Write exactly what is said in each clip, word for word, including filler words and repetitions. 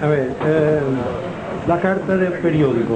A ver, eh, la carta del periódico.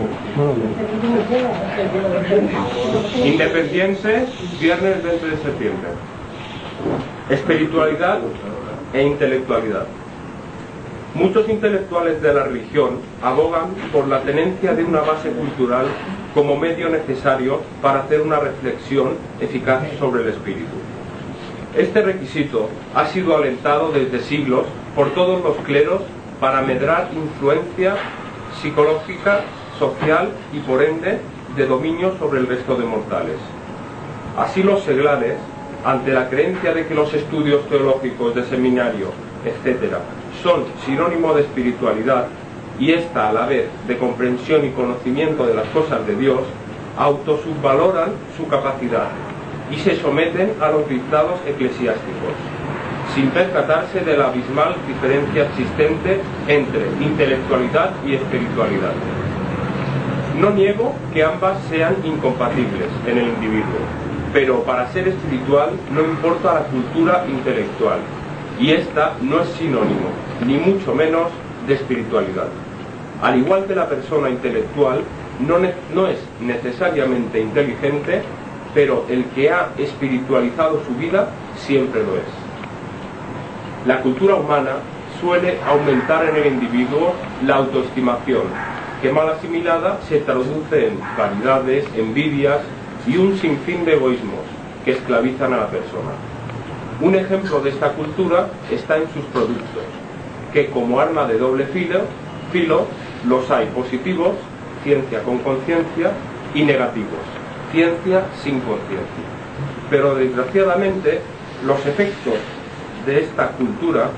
Independiente, viernes veinte de septiembre. Espiritualidad e intelectualidad. Muchos intelectuales de la religión abogan por la tenencia de una base cultural como medio necesario para hacer una reflexión eficaz sobre el espíritu. Este requisito ha sido alentado desde siglos por todos los cleros para medrar influencia psicológica, social y por ende de dominio sobre el resto de mortales. Así los seglares, ante la creencia de que los estudios teológicos de seminario, etcétera, son sinónimo de espiritualidad y esta a la vez de comprensión y conocimiento de las cosas de Dios, autosubvaloran su capacidad y se someten a los dictados eclesiásticos, sin percatarse de la abismal diferencia existente entre intelectualidad y espiritualidad. No niego que ambas sean incompatibles en el individuo, pero para ser espiritual no importa la cultura intelectual, y esta no es sinónimo, ni mucho menos, de espiritualidad. Al igual que la persona intelectual no, ne- no es necesariamente inteligente, pero el que ha espiritualizado su vida siempre lo es. La cultura humana suele aumentar en el individuo la autoestimación, que mal asimilada se traduce en vanidades, envidias y un sinfín de egoísmos que esclavizan a la persona. Un ejemplo de esta cultura está en sus productos, que como arma de doble filo, filo los hay positivos, ciencia con conciencia, y negativos, ciencia sin conciencia. Pero desgraciadamente los efectos de esta cultura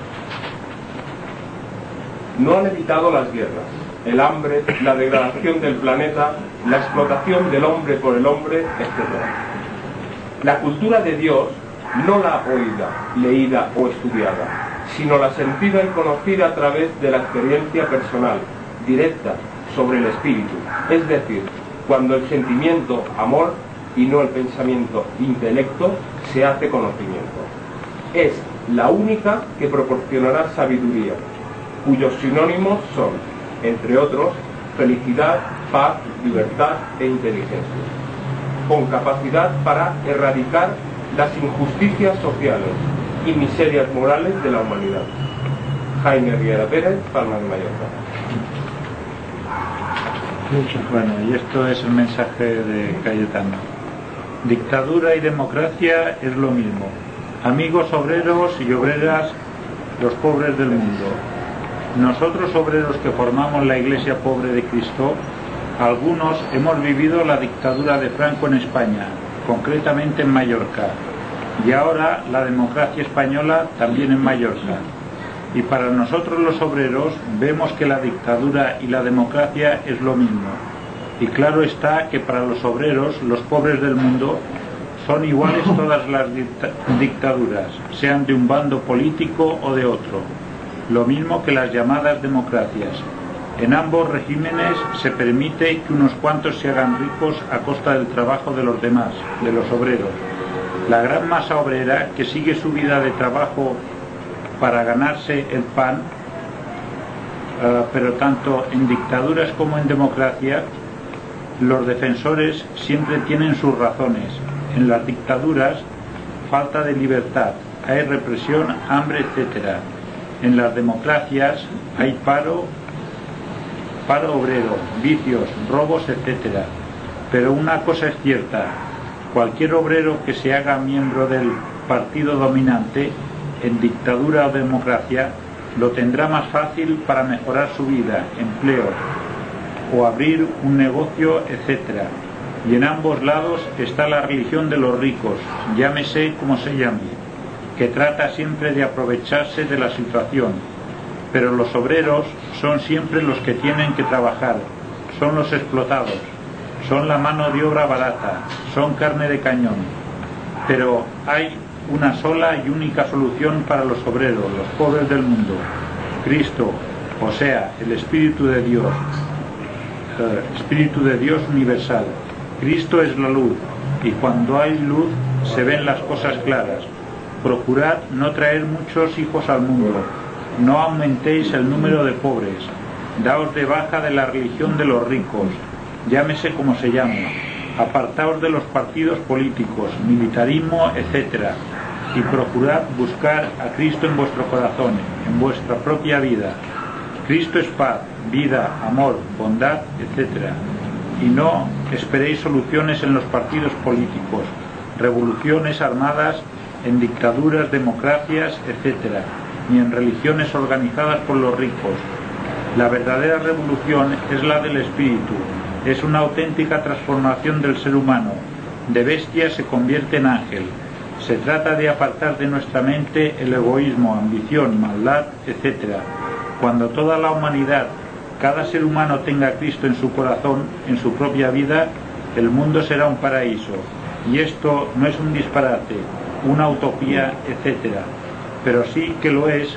no han evitado las guerras, el hambre, la degradación del planeta, la explotación del hombre por el hombre, etcétera. La cultura de Dios no la oída, leída o estudiada, sino la sentida y conocida a través de la experiencia personal, directa, sobre el espíritu, es decir, cuando el sentimiento, amor, y no el pensamiento, intelecto, se hace conocimiento. Es la única que proporcionará sabiduría, cuyos sinónimos son, entre otros, felicidad, paz, libertad e inteligencia, con capacidad para erradicar las injusticias sociales y miserias morales de la humanidad. Jaime Riera Pérez, Palma de Mallorca. Bueno, y esto es el mensaje de Cayetano. Dictadura y democracia es lo mismo. Amigos obreros y obreras, los pobres del mundo. Nosotros obreros que formamos la Iglesia Pobre de Cristo, algunos hemos vivido la dictadura de Franco en España, concretamente en Mallorca, y ahora la democracia española también en Mallorca. Y para nosotros los obreros vemos que la dictadura y la democracia es lo mismo. Y claro está que para los obreros, los pobres del mundo, son iguales todas las dictaduras, sean de un bando político o de otro, lo mismo que las llamadas democracias. En ambos regímenes se permite que unos cuantos se hagan ricos a costa del trabajo de los demás, de los obreros. La gran masa obrera que sigue su vida de trabajo para ganarse el pan, uh, pero tanto en dictaduras como en democracia, los defensores siempre tienen sus razones. En las dictaduras, falta de libertad, hay represión, hambre, etcétera. En las democracias hay paro, paro obrero, vicios, robos, etcétera. Pero una cosa es cierta, cualquier obrero que se haga miembro del partido dominante, en dictadura o democracia, lo tendrá más fácil para mejorar su vida, empleo, o abrir un negocio, etcétera. Y en ambos lados está la religión de los ricos, llámese como se llame, que trata siempre de aprovecharse de la situación. Pero los obreros son siempre los que tienen que trabajar, son los explotados, son la mano de obra barata, son carne de cañón. Pero hay una sola y única solución para los obreros, los pobres del mundo: Cristo, o sea, el Espíritu de Dios, eh, Espíritu de Dios universal. Cristo es la luz, y cuando hay luz se ven las cosas claras. Procurad no traer muchos hijos al mundo, no aumentéis el número de pobres, daos de baja de la religión de los ricos, llámese como se llame, apartaos de los partidos políticos, militarismo, etcétera, y procurad buscar a Cristo en vuestro corazón, en vuestra propia vida. Cristo es paz, vida, amor, bondad, etcétera. Y no esperéis soluciones en los partidos políticos, revoluciones armadas, en dictaduras, democracias, etcétera, ni en religiones organizadas por los ricos. La verdadera revolución es la del espíritu, es una auténtica transformación del ser humano. De bestia se convierte en ángel. Se trata de apartar de nuestra mente el egoísmo, ambición, maldad, etcétera. Cuando toda la humanidad, cada ser humano tenga a Cristo en su corazón, en su propia vida, el mundo será un paraíso. Y esto no es un disparate, una utopía, etcétera. Pero sí que lo es,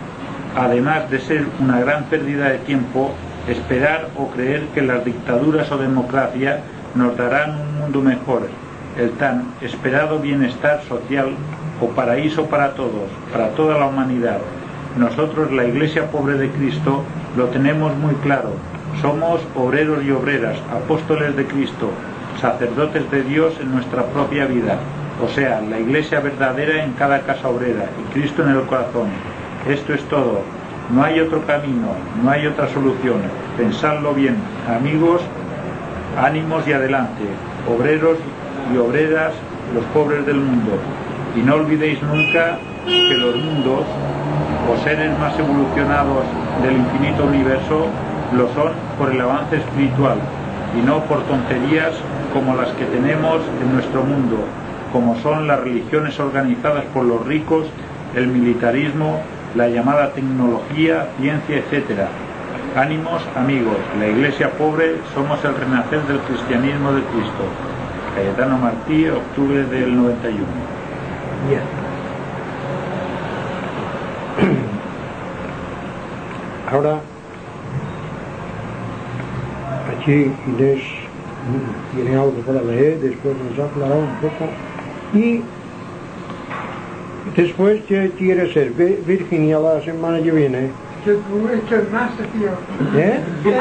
además de ser una gran pérdida de tiempo, esperar o creer que las dictaduras o democracia nos darán un mundo mejor, el tan esperado bienestar social o paraíso para todos, para toda la humanidad. Nosotros, la Iglesia pobre de Cristo, lo tenemos muy claro. Somos obreros y obreras, apóstoles de Cristo, sacerdotes de Dios en nuestra propia vida, o sea, la Iglesia verdadera en cada casa obrera y Cristo en el corazón. Esto es todo. No hay otro camino, no hay otra solución. Pensadlo bien, amigos, ánimos y adelante, obreros y obreras, los pobres del mundo. Y no olvidéis nunca que los mundos o seres más evolucionados del infinito universo lo son por el avance espiritual y no por tonterías como las que tenemos en nuestro mundo, como son las religiones organizadas por los ricos, el militarismo, la llamada tecnología, ciencia, etcétera. Ánimos, amigos, la Iglesia pobre somos el renacer del cristianismo de Cristo. Cayetano Martí, octubre del noventa y uno. Bien. Ahora, aquí Inés tiene algo para leer, después nos hablará un poco. Y después, ¿qué quiere ser? Virginia la semana que viene. Eh?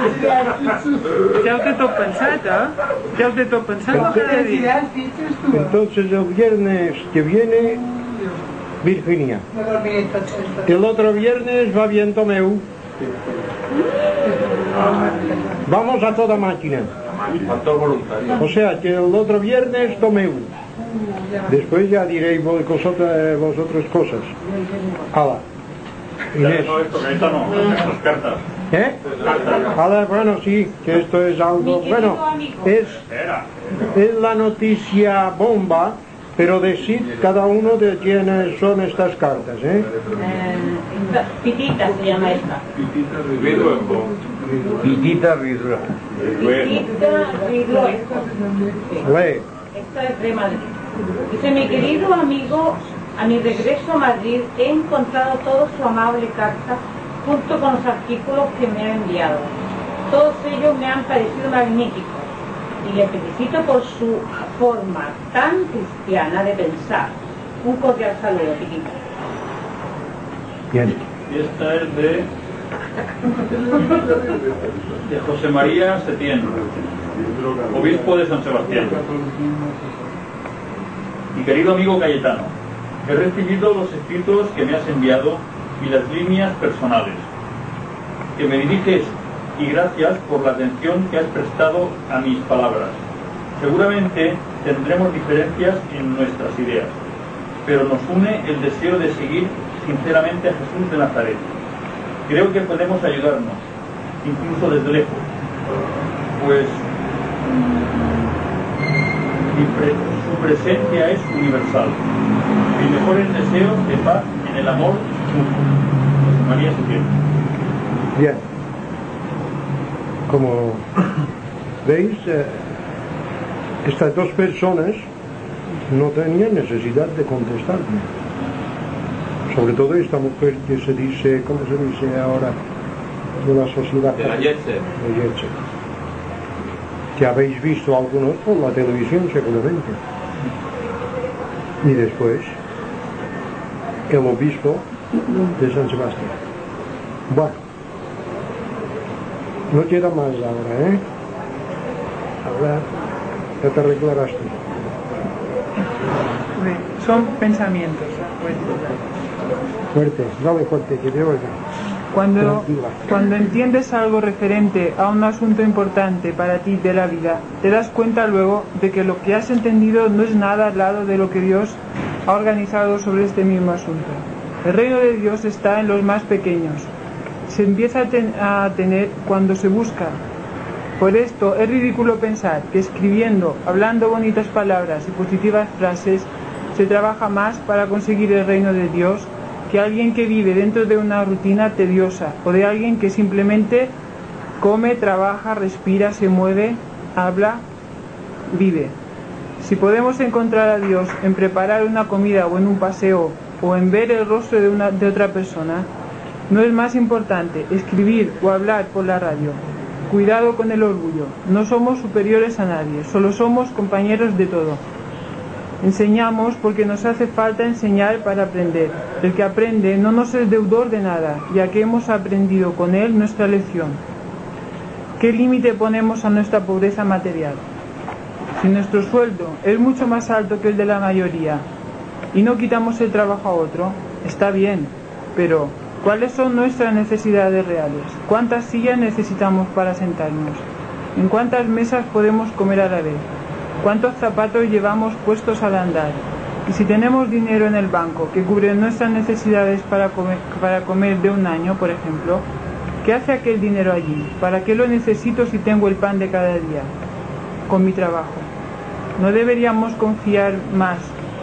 Ja ho té tot pensat, eh? Ja ho té tot pensat, el que t'he dit. Entonces el viernes que viene, Virginia. El otro viernes va bien Tomeu. Vamos a toda máquina. O sea que el otro viernes Tomeu. Después ya diréis vosotros, vosotros cosas. Hala. Inés. No, esto, esto no, las cartas. ¿Eh? Hala, bueno, sí, que esto es algo... Bueno, es, es la noticia bomba, pero decid cada uno de quiénes son estas cartas, ¿eh? Eh, Pitita se llama esta. Pitita Ridua. Pitita Ridua. Lee. Esta es de Madrid. Dice: mi querido amigo, a mi regreso a Madrid he encontrado toda su amable carta junto con los artículos que me ha enviado. Todos ellos me han parecido magníficos y le felicito por su forma tan cristiana de pensar. Un cordial saludo, Pitita. Bien. Y esta es de, de José María Setién, obispo de San Sebastián. Mi querido amigo Cayetano, he recibido los escritos que me has enviado y las líneas personales que me diriges, y gracias por la atención que has prestado a mis palabras. Seguramente tendremos diferencias en nuestras ideas, pero nos une el deseo de seguir sinceramente a Jesús de Nazaret. Creo que podemos ayudarnos, incluso desde lejos, pues su presencia es universal. Mis mejores deseos de paz en el amor mutuo. María Setién. Bien. Como veis, eh, estas dos personas no tenían necesidad de contestarme. Sobre todo esta mujer que se dice, ¿cómo se dice ahora? De la sociedad. De la Jet Set. De Jet Set. Que habéis visto algunos por la televisión seguramente. Y después, el obispo de San Sebastián. Bueno, no queda más ahora, ¿eh? Ahora ya te arreglarás tú. Son pensamientos. Fuerte, dale fuerte, que te oiga. Cuando, cuando entiendes algo referente a un asunto importante para ti de la vida, te das cuenta luego de que lo que has entendido no es nada al lado de lo que Dios ha organizado sobre este mismo asunto. El reino de Dios está en los más pequeños. Se empieza a, ten, a tener cuando se busca. Por esto es ridículo pensar que escribiendo, hablando bonitas palabras y positivas frases, se trabaja más para conseguir el reino de Dios que alguien que vive dentro de una rutina tediosa o de alguien que simplemente come, trabaja, respira, se mueve, habla, vive. Si podemos encontrar a Dios en preparar una comida o en un paseo o en ver el rostro de, una, de otra persona, no es más importante escribir o hablar por la radio. Cuidado con el orgullo, no somos superiores a nadie, solo somos compañeros de todo. Enseñamos porque nos hace falta enseñar para aprender. El que aprende no nos es deudor de nada, ya que hemos aprendido con él nuestra lección. ¿Qué límite ponemos a nuestra pobreza material? Si nuestro sueldo es mucho más alto que el de la mayoría y no quitamos el trabajo a otro, está bien, pero ¿cuáles son nuestras necesidades reales? ¿Cuántas sillas necesitamos para sentarnos? ¿En cuántas mesas podemos comer a la vez? ¿Cuántos zapatos llevamos puestos al andar? Y si tenemos dinero en el banco que cubre nuestras necesidades para comer, para comer de un año, por ejemplo, ¿qué hace aquel dinero allí? ¿Para qué lo necesito si tengo el pan de cada día? Con mi trabajo. ¿No deberíamos confiar más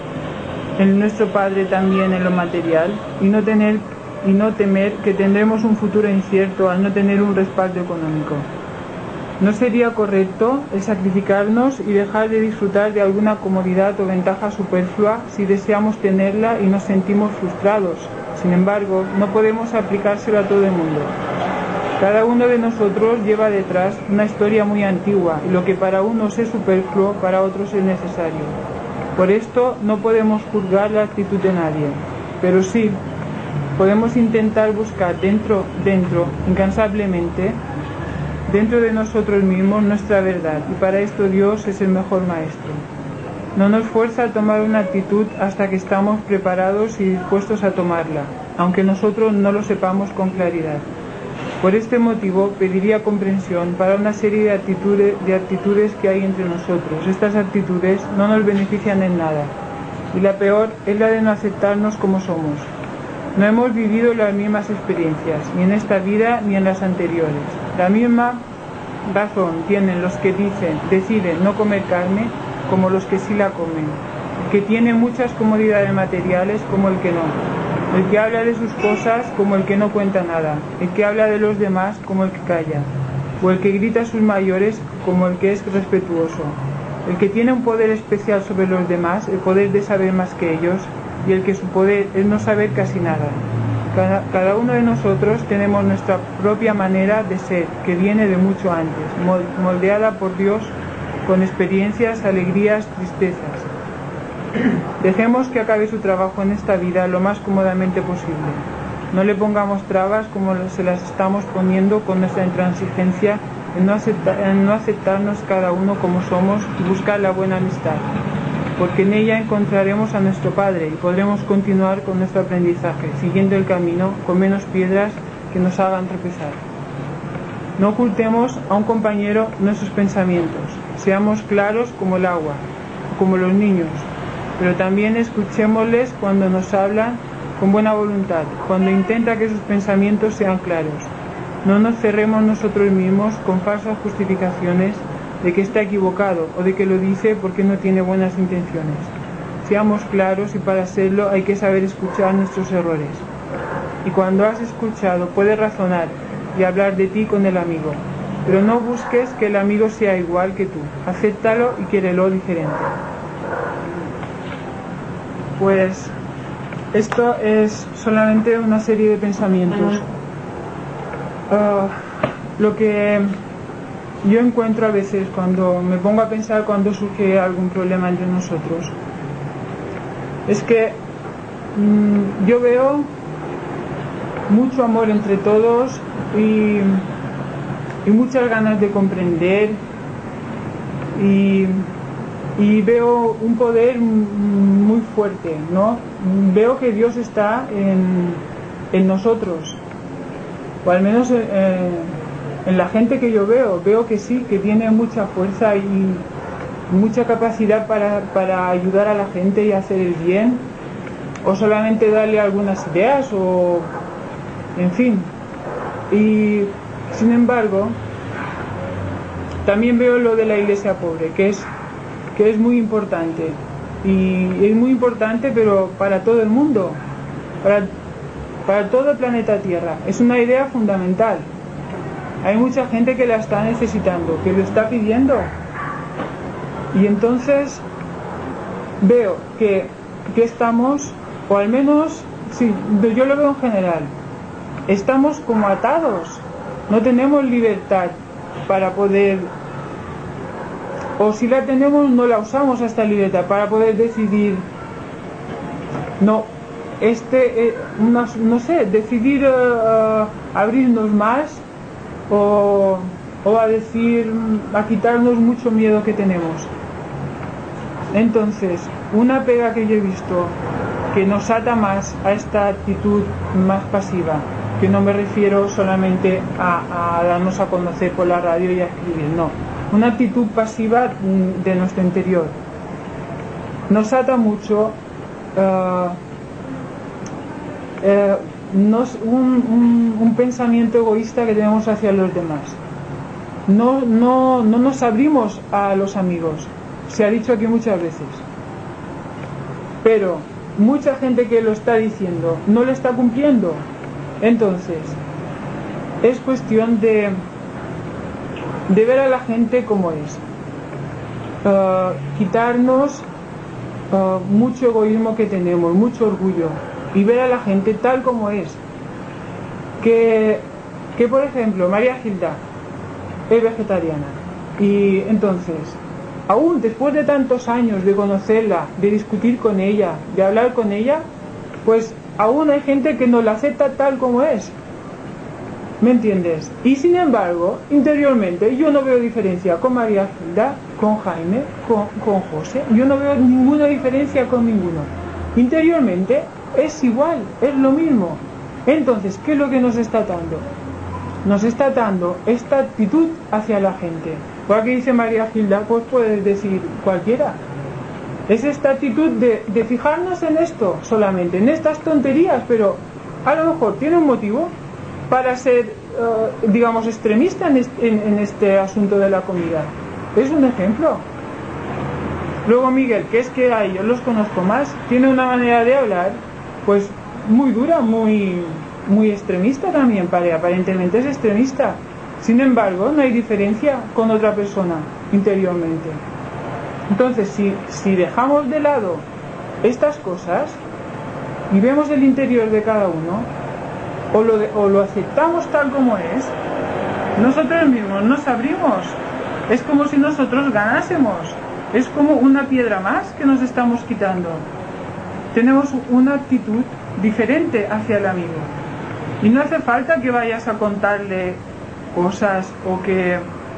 en nuestro Padre también en lo material y no tener y no temer que tendremos un futuro incierto al no tener un respaldo económico? ¿No sería correcto el sacrificarnos y dejar de disfrutar de alguna comodidad o ventaja superflua si deseamos tenerla y nos sentimos frustrados? Sin embargo, no podemos aplicárselo a todo el mundo. Cada uno de nosotros lleva detrás una historia muy antigua y lo que para unos es superfluo, para otros es necesario. Por esto no podemos juzgar la actitud de nadie, pero sí podemos intentar buscar dentro, dentro, incansablemente, dentro de nosotros mismos nuestra verdad, y para esto Dios es el mejor maestro. No nos fuerza a tomar una actitud hasta que estamos preparados y dispuestos a tomarla, aunque nosotros no lo sepamos con claridad. Por este motivo pediría comprensión para una serie de actitudes, de actitudes que hay entre nosotros. Estas actitudes no nos benefician en nada, y la peor es la de no aceptarnos como somos. No hemos vivido las mismas experiencias, ni en esta vida ni en las anteriores. La misma razón tienen los que dicen, deciden no comer carne como los que sí la comen. El que tiene muchas comodidades materiales como el que no. El que habla de sus cosas como el que no cuenta nada. El que habla de los demás como el que calla. O el que grita a sus mayores como el que es respetuoso. El que tiene un poder especial sobre los demás, el poder de saber más que ellos, y el que su poder es no saber casi nada. Cada, cada uno de nosotros tenemos nuestra propia manera de ser, que viene de mucho antes, moldeada por Dios con experiencias, alegrías, tristezas. Dejemos que acabe su trabajo en esta vida lo más cómodamente posible. No le pongamos trabas como se las estamos poniendo con nuestra intransigencia en no, aceptar, en no aceptarnos cada uno como somos y buscar la buena amistad, porque en ella encontraremos a nuestro Padre y podremos continuar con nuestro aprendizaje, siguiendo el camino con menos piedras que nos hagan tropezar. No ocultemos a un compañero nuestros pensamientos, seamos claros como el agua, como los niños, pero también escuchémosles cuando nos hablan con buena voluntad, cuando intenta que sus pensamientos sean claros. No nos cerremos nosotros mismos con falsas justificaciones de que está equivocado o de que lo dice porque no tiene buenas intenciones. Seamos claros y para hacerlo hay que saber escuchar nuestros errores. Y cuando has escuchado puedes razonar y hablar de ti con el amigo, pero no busques que el amigo sea igual que tú. Acéptalo y quiérelo diferente. Pues esto es solamente una serie de pensamientos. Uh, lo que yo encuentro a veces cuando me pongo a pensar cuando surge algún problema entre nosotros es que mmm, yo veo mucho amor entre todos y, y muchas ganas de comprender, y, y veo un poder muy fuerte, ¿no? Veo que Dios está en, en nosotros, o al menos eh, en la gente que yo veo, veo que sí, que tiene mucha fuerza y mucha capacidad para, para ayudar a la gente y hacer el bien, o solamente darle algunas ideas, o en fin. Y sin embargo, también veo lo de la iglesia pobre, que es, que es muy importante, y es muy importante, pero para todo el mundo, para, para todo el planeta Tierra. Es una idea fundamental. Hay mucha gente que la está necesitando, que lo está pidiendo. Y entonces veo que, que estamos, o al menos, sí, yo lo veo en general, estamos como atados, no tenemos libertad para poder, o si la tenemos no la usamos esta libertad para poder decidir, no, este, eh, no, no sé, decidir uh, abrirnos más, o, o a decir, a quitarnos mucho miedo que tenemos. Entonces, una pega que yo he visto que nos ata más a esta actitud más pasiva, que no me refiero solamente a, a darnos a conocer por la radio y a escribir, no, una actitud pasiva de nuestro interior. Nos ata mucho uh, uh, nos, un, un, un pensamiento egoísta que tenemos hacia los demás. No, no, no nos abrimos a los amigos. Se ha dicho aquí muchas veces, pero mucha gente que lo está diciendo no lo está cumpliendo. Entonces es cuestión de de ver a la gente como es, uh, quitarnos uh, mucho egoísmo que tenemos, mucho orgullo, y ver a la gente tal como es. Que, que por ejemplo, María Gilda es vegetariana, y entonces, aún después de tantos años de conocerla, de discutir con ella, de hablar con ella, pues aún hay gente que no la acepta tal como es. ¿Me entiendes? Y sin embargo, interiormente yo no veo diferencia con María Gilda, con Jaime, con, con José. Yo no veo ninguna diferencia con ninguno. Interiormente es igual, es lo mismo. Entonces, ¿qué es lo que nos está dando? Nos está dando esta actitud hacia la gente. Igual que dice María Gilda, pues puedes decir cualquiera. Es esta actitud de, de fijarnos en esto solamente, en estas tonterías, pero a lo mejor tiene un motivo para ser, uh, digamos, extremista en este, en, en este asunto de la comida. Es un ejemplo. Luego Miguel, que es que a ellos los conozco más, tiene una manera de hablar, pues muy dura, muy, muy extremista también, para, aparentemente es extremista. Sin embargo, no hay diferencia con otra persona interiormente. Entonces, si, si dejamos de lado estas cosas y vemos el interior de cada uno, o lo, de, o lo aceptamos tal como es, nosotros mismos nos abrimos. Es como si nosotros ganásemos. Es como una piedra más que nos estamos quitando. Tenemos una actitud diferente hacia el amigo. Y no hace falta que vayas a contarle cosas o que,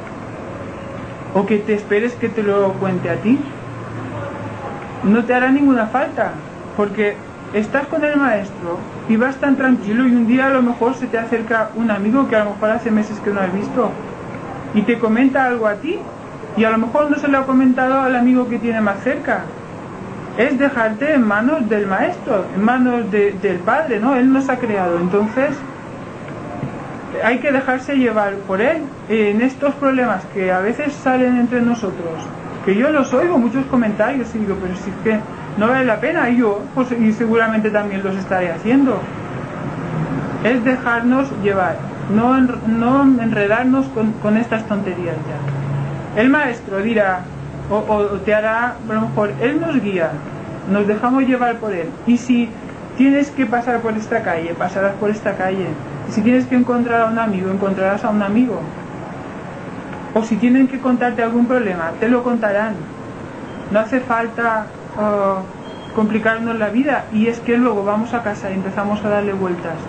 o que te esperes que te lo cuente a ti. No te hará ninguna falta, porque estás con el maestro y vas tan tranquilo, y un día a lo mejor se te acerca un amigo que a lo mejor hace meses que no has visto y te comenta algo a ti, y a lo mejor no se lo ha comentado al amigo que tiene más cerca. Es dejarte en manos del maestro, en manos de, del Padre, ¿no? Él nos ha creado, entonces hay que dejarse llevar por él en estos problemas que a veces salen entre nosotros, que yo los oigo, muchos comentarios, y digo, pero si es que no vale la pena, y yo, pues, y seguramente también los estaré haciendo. Es dejarnos llevar, no, en, no enredarnos con, con estas tonterías ya. El maestro dirá, o, o te hará, a lo mejor, él nos guía, nos dejamos llevar por él. Y si tienes que pasar por esta calle, pasarás por esta calle. Y si tienes que encontrar a un amigo, encontrarás a un amigo. O si tienen que contarte algún problema, te lo contarán. No hace falta uh, complicarnos la vida, y es que luego vamos a casa y empezamos a darle vueltas.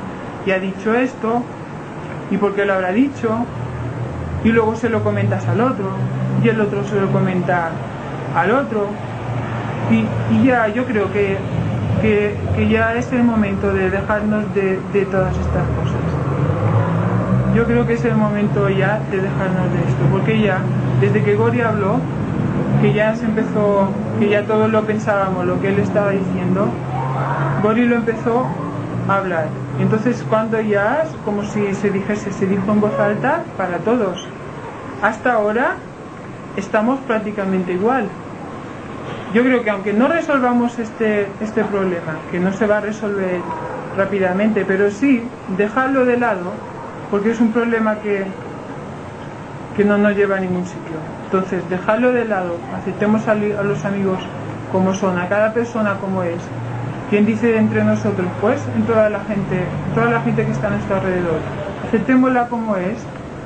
y ha dicho esto, y por qué lo habrá dicho, y luego se lo comentas al otro, y el otro se lo comenta al otro, y, y ya yo creo que, que, que ya es el momento de dejarnos de, de todas estas cosas. Yo creo que es el momento ya de dejarnos de esto, porque ya, desde que Gori habló, que ya se empezó, que ya todos lo pensábamos, lo que él estaba diciendo, Gori lo empezó a hablar. Entonces cuando ya, como si se dijese, se dijo en voz alta para todos. Hasta ahora estamos prácticamente igual. Yo creo que aunque no resolvamos este, este problema, que no se va a resolver rápidamente, pero sí dejarlo de lado, porque es un problema que, que no nos lleva a ningún sitio. Entonces, dejarlo de lado, aceptemos a, a los amigos como son, a cada persona como es. ¿Quién dice entre nosotros? Pues en toda la gente, toda la gente que está a nuestro alrededor. Aceptémosla como es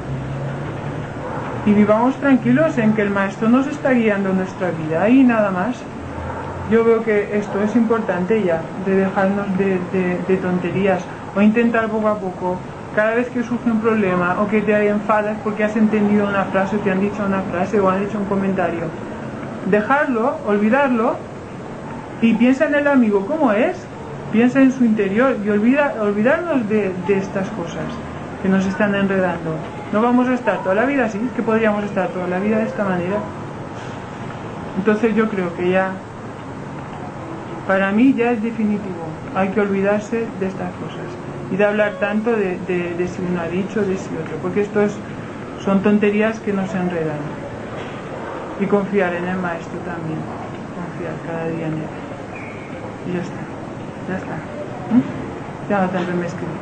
y vivamos tranquilos en que el Maestro nos está guiando en nuestra vida y nada más. Yo veo que esto es importante ya, de dejarnos de, de, de tonterías o intentar poco a poco. Cada vez que surge un problema o que te enfadas porque has entendido una frase o te han dicho una frase o han hecho un comentario, dejarlo, olvidarlo y piensa en el amigo como es, piensa en su interior y olvida, olvidarnos de, de estas cosas que nos están enredando. No vamos a estar toda la vida así, es que podríamos estar toda la vida de esta manera. Entonces yo creo que ya, para mí ya es definitivo, hay que olvidarse de estas cosas y de hablar tanto de, de, de si uno ha dicho, de si otro, porque esto es, son tonterías que nos enredan. Y confiar en el Maestro también, confiar cada día en él. Y ya está, ya está. ¿Mm? Ya no tendré que escribir.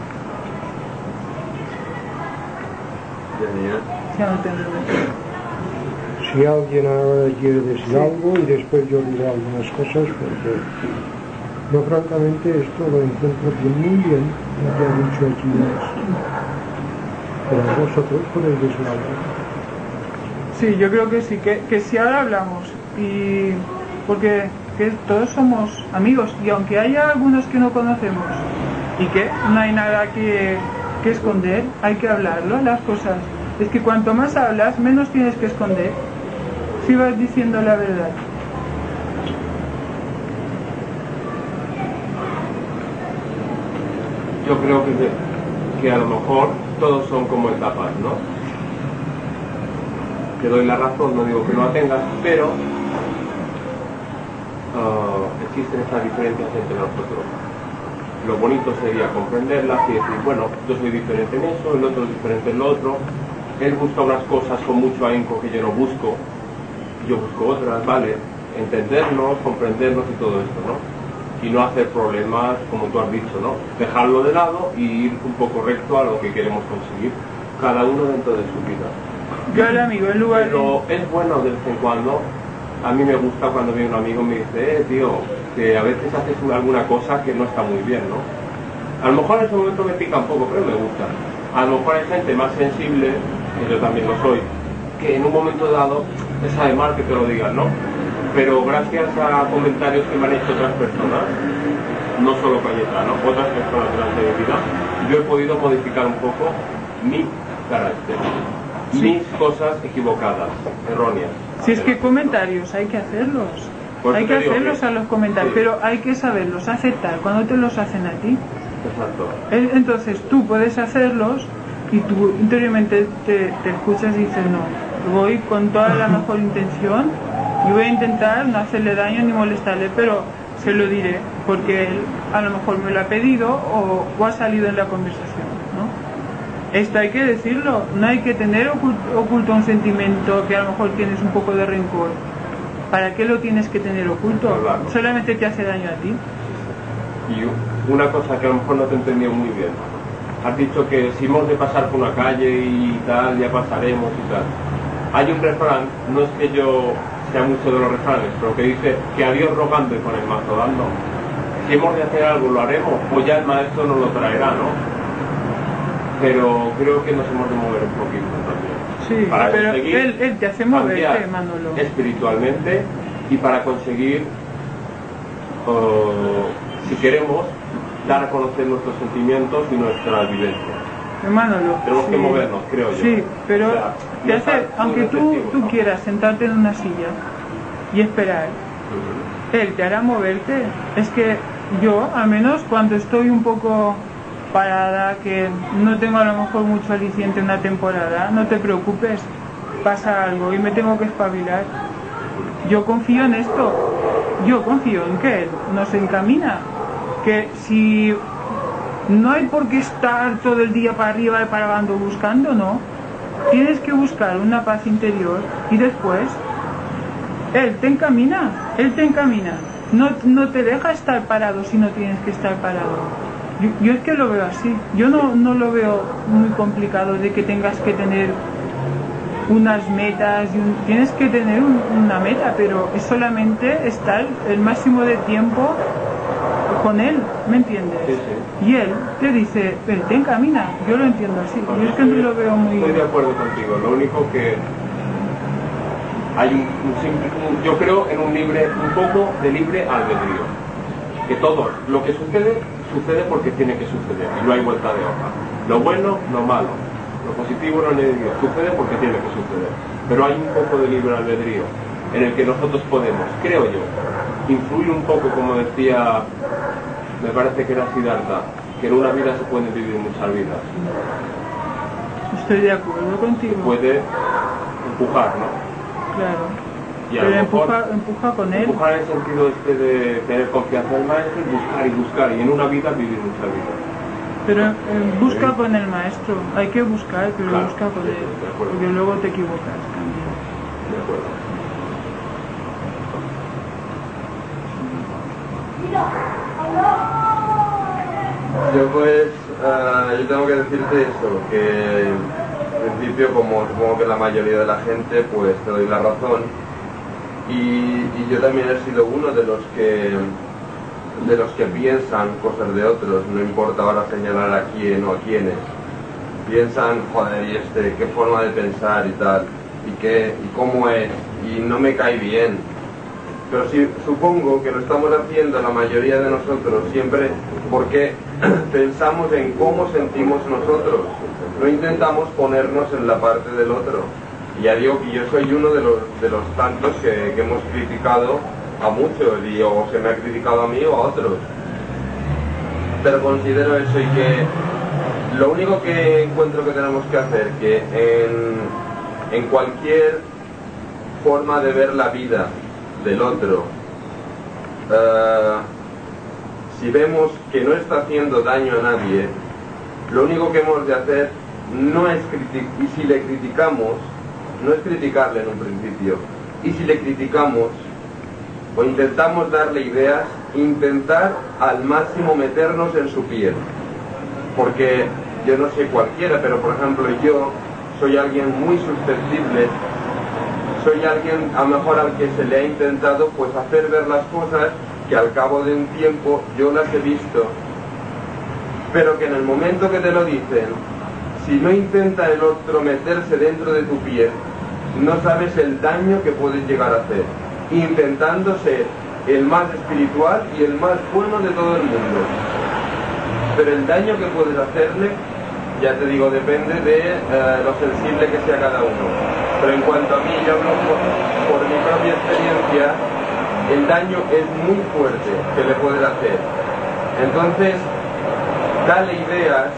Ya no tendré que escribir. Si alguien ahora quiere decir sí. algo y después yo diré algunas cosas, porque yo francamente esto lo encuentro muy bien, lo que ha dicho aquí. Pero vosotros podéis decir algo. Sí, yo creo que sí, que, que si ahora hablamos, y porque que todos somos amigos, y aunque haya algunos que no conocemos, y que no hay nada que, que esconder, hay que hablarlo, las cosas. Es que cuanto más hablas, menos tienes que esconder, si vas diciendo la verdad. Yo creo que, que a lo mejor todos son como etapas, ¿no? Te doy la razón, no digo que no la tengas, pero uh, existen estas diferencias entre nosotros. Lo bonito sería comprenderlas y decir, bueno, yo soy diferente en eso, el otro es diferente en lo otro. Él busca unas cosas con mucho ahínco que yo no busco, yo busco otras, ¿vale? Entendernos, comprendernos y todo esto, ¿no? Y no hacer problemas, como tú has dicho, ¿no? Dejarlo de lado y ir un poco recto a lo que queremos conseguir, cada uno dentro de su vida. Yo al amigo, en lugar Pero de... es bueno de vez en cuando, a mí me gusta cuando viene un amigo y me dice, eh, tío, que a veces haces alguna cosa que no está muy bien, ¿no? A lo mejor en ese momento me pica un poco, pero me gusta. A lo mejor hay gente más sensible, y yo también lo soy, que en un momento dado te sabe mal que te lo digan, ¿no? Pero gracias a comentarios que me han hecho otras personas, no solo Cayetano, otras personas durante mi vida, yo he podido modificar un poco mi carácter, sí. mis cosas equivocadas, erróneas. Si es que comentarios hay que hacerlos, pues hay que hacerlos que... a los comentarios, sí. pero hay que saberlos aceptar cuando te los hacen a ti. Exacto. Entonces tú puedes hacerlos y tú interiormente te, te escuchas y dices, no, voy con toda la mejor intención y voy a intentar no hacerle daño ni molestarle, pero se lo diré porque él a lo mejor me lo ha pedido o, o ha salido en la conversación, ¿no? Esto hay que decirlo, no hay que tener oculto, oculto un sentimiento que a lo mejor tienes un poco de rencor. ¿Para qué lo tienes que tener oculto? Claro. Solamente te hace daño a ti. Y una cosa que a lo mejor no te he entendido muy bien. Has dicho que si hemos de pasar por una calle y tal, ya pasaremos y tal. Hay un refrán, no es que yo sea mucho de los refranes, pero que dice que a Dios rogando y con el mazo dando. Si hemos de hacer algo lo haremos, pues ya el maestro nos lo traerá, ¿no? Pero creo que nos hemos de mover un poquito también. Sí, para pero él, él te hace moverte, Manolo. Espiritualmente y para conseguir, uh, si queremos, dar a conocer nuestros sentimientos y nuestras vivencias. Hermano, tenemos sí, que movernos, creo yo. Sí, pero o sea, te hace, aunque tú, tú ¿no? quieras sentarte en una silla y esperar, uh-huh. él te hará moverte. Es que yo, al menos cuando estoy un poco parada, que no tengo a lo mejor mucho aliciente una temporada, no te preocupes, pasa algo y me tengo que espabilar. Yo confío en esto, yo confío en que él nos encamina, que si no hay por qué estar todo el día para arriba y para abajo buscando, no, tienes que buscar una paz interior y después él te encamina, él te encamina, no, no te deja estar parado si no tienes que estar parado. Yo, yo es que lo veo así, yo no, no lo veo muy complicado de que tengas que tener unas metas, y un, tienes que tener un, una meta, pero es solamente estar el máximo de tiempo con él, ¿me entiendes? Sí, sí. Y él te dice, él te encamina, yo lo entiendo así, bueno, yo es que no lo veo muy... Estoy de acuerdo contigo, lo único que hay un, un simple, un, yo creo en un libre, un poco de libre albedrío, que todo lo que sucede, sucede porque tiene que suceder, y no hay vuelta de hoja, lo bueno, lo malo, lo positivo, lo negativo, sucede porque tiene que suceder, pero hay un poco de libre albedrío en el que nosotros podemos, creo yo, influir un poco, como decía, me parece que era Siddhartha, que en una vida se pueden vivir muchas vidas. Estoy de acuerdo contigo. Se puede empujar, ¿no? Claro. Y pero empuja, empuja con él. Empujar en el sentido este de tener confianza en el maestro y buscar y buscar, y en una vida vivir muchas vidas. Pero eh, busca con el maestro, hay que buscar, pero claro, busca con sí, él, porque luego te equivocas también. De acuerdo. Yo pues, uh, yo tengo que decirte eso, que en principio, como supongo que la mayoría de la gente, pues te doy la razón, y, y yo también he sido uno de los que de los que piensan cosas de otros, no importa ahora señalar a quién o a quiénes, piensan, joder, y este, qué forma de pensar y tal, y qué, y cómo es, y no me cae bien. Pero sí, supongo que lo estamos haciendo la mayoría de nosotros siempre porque pensamos en cómo sentimos nosotros, no intentamos ponernos en la parte del otro. Y ya digo que yo soy uno de los, de los tantos que, que hemos criticado a muchos, y o se me ha criticado a mí o a otros. Pero considero eso, y que lo único que encuentro que tenemos que hacer, que en, en cualquier forma de ver la vida del otro, uh, si vemos que no está haciendo daño a nadie, lo único que hemos de hacer no es criticar, y si le criticamos, no es criticarle en un principio, y si le criticamos o intentamos darle ideas, intentar al máximo meternos en su piel, porque yo no sé cualquiera, pero por ejemplo yo soy alguien muy susceptible, soy alguien a lo mejor al que se le ha intentado pues hacer ver las cosas que al cabo de un tiempo yo las he visto, pero que en el momento que te lo dicen, si no intenta el otro meterse dentro de tu piel, no sabes el daño que puedes llegar a hacer, intentando ser el más espiritual y el más bueno de todo el mundo. Pero el daño que puedes hacerle, ya te digo, depende de eh, lo sensible que sea cada uno. Pero en cuanto a mí, yo hablo por, por mi propia experiencia, el daño es muy fuerte que le puedes hacer. Entonces, dale ideas.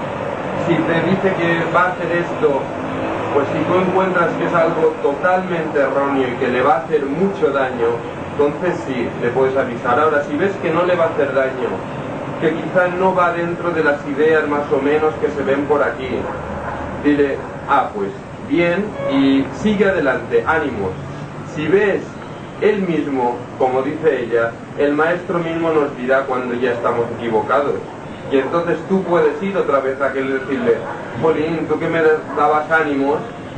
Si te dice que va a hacer esto, pues si tú encuentras que es algo totalmente erróneo y que le va a hacer mucho daño, entonces sí, le puedes avisar. Ahora, si ves que no le va a hacer daño, que quizás no va dentro de las ideas más o menos que se ven por aquí, dile, ah, pues bien, y sigue adelante, ánimos. Si ves él mismo, como dice ella, el maestro mismo nos dirá cuando ya estamos equivocados. Y entonces tú puedes ir otra vez a aquel y decirle, Polín, tú que me dabas ánimos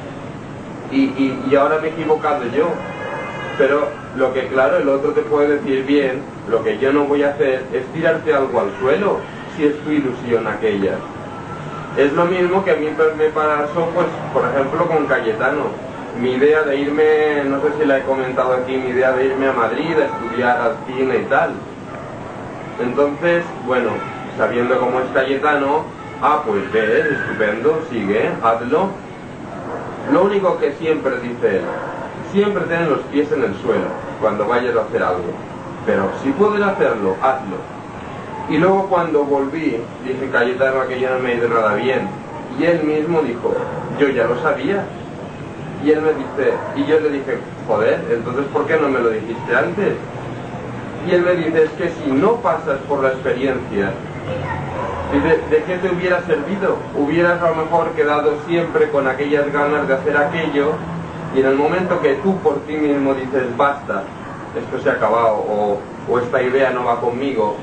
y, y, y ahora me he equivocado yo. Pero lo que claro, el otro te puede decir, bien, lo que yo no voy a hacer es tirarte algo al suelo, si es tu ilusión aquella. Es lo mismo que a mí me pasó, pues, por ejemplo, con Cayetano. Mi idea de irme, no sé si la he comentado aquí, mi idea de irme a Madrid a estudiar al cine y tal. Entonces, bueno, sabiendo cómo es Cayetano, ah, pues ves, estupendo, sigue, hazlo. Lo único que siempre dice él, siempre ten los pies en el suelo cuando vayas a hacer algo, pero si puedes hacerlo, hazlo. Y luego cuando volví, dije, Cayetano, aquello no me ha ido nada bien, y él mismo dijo, yo ya lo sabía. Y él me dice, y yo le dije, joder, entonces ¿por qué no me lo dijiste antes? Y él me dice, es que si no pasas por la experiencia, dice, ¿de qué te hubiera servido? Hubieras a lo mejor quedado siempre con aquellas ganas de hacer aquello, y en el momento que tú por ti mismo dices, basta, esto se ha acabado, o, o esta idea no va conmigo.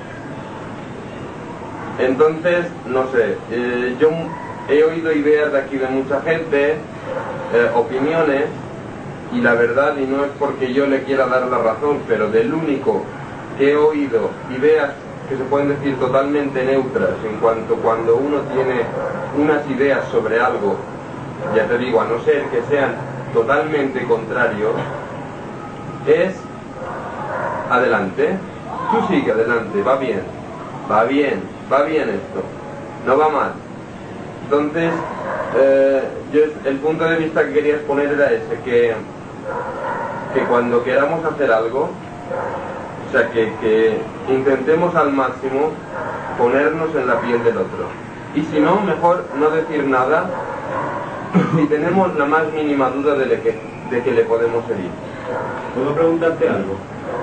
Entonces, no sé, eh, yo he oído ideas de aquí de mucha gente, eh, opiniones, y la verdad, y no es porque yo le quiera dar la razón, pero del único que he oído ideas que se pueden decir totalmente neutras en cuanto cuando uno tiene unas ideas sobre algo, ya te digo, a no ser que sean totalmente contrarios, es adelante, tú sigue adelante, va bien, va bien, va bien esto, no va mal. Entonces, eh, yo, el punto de vista que quería exponer era ese, que, que cuando queramos hacer algo, o sea, que, que intentemos al máximo ponernos en la piel del otro. Y si no, mejor no decir nada si tenemos la más mínima duda de, le que, de que le podemos herir. ¿Puedo preguntarte algo?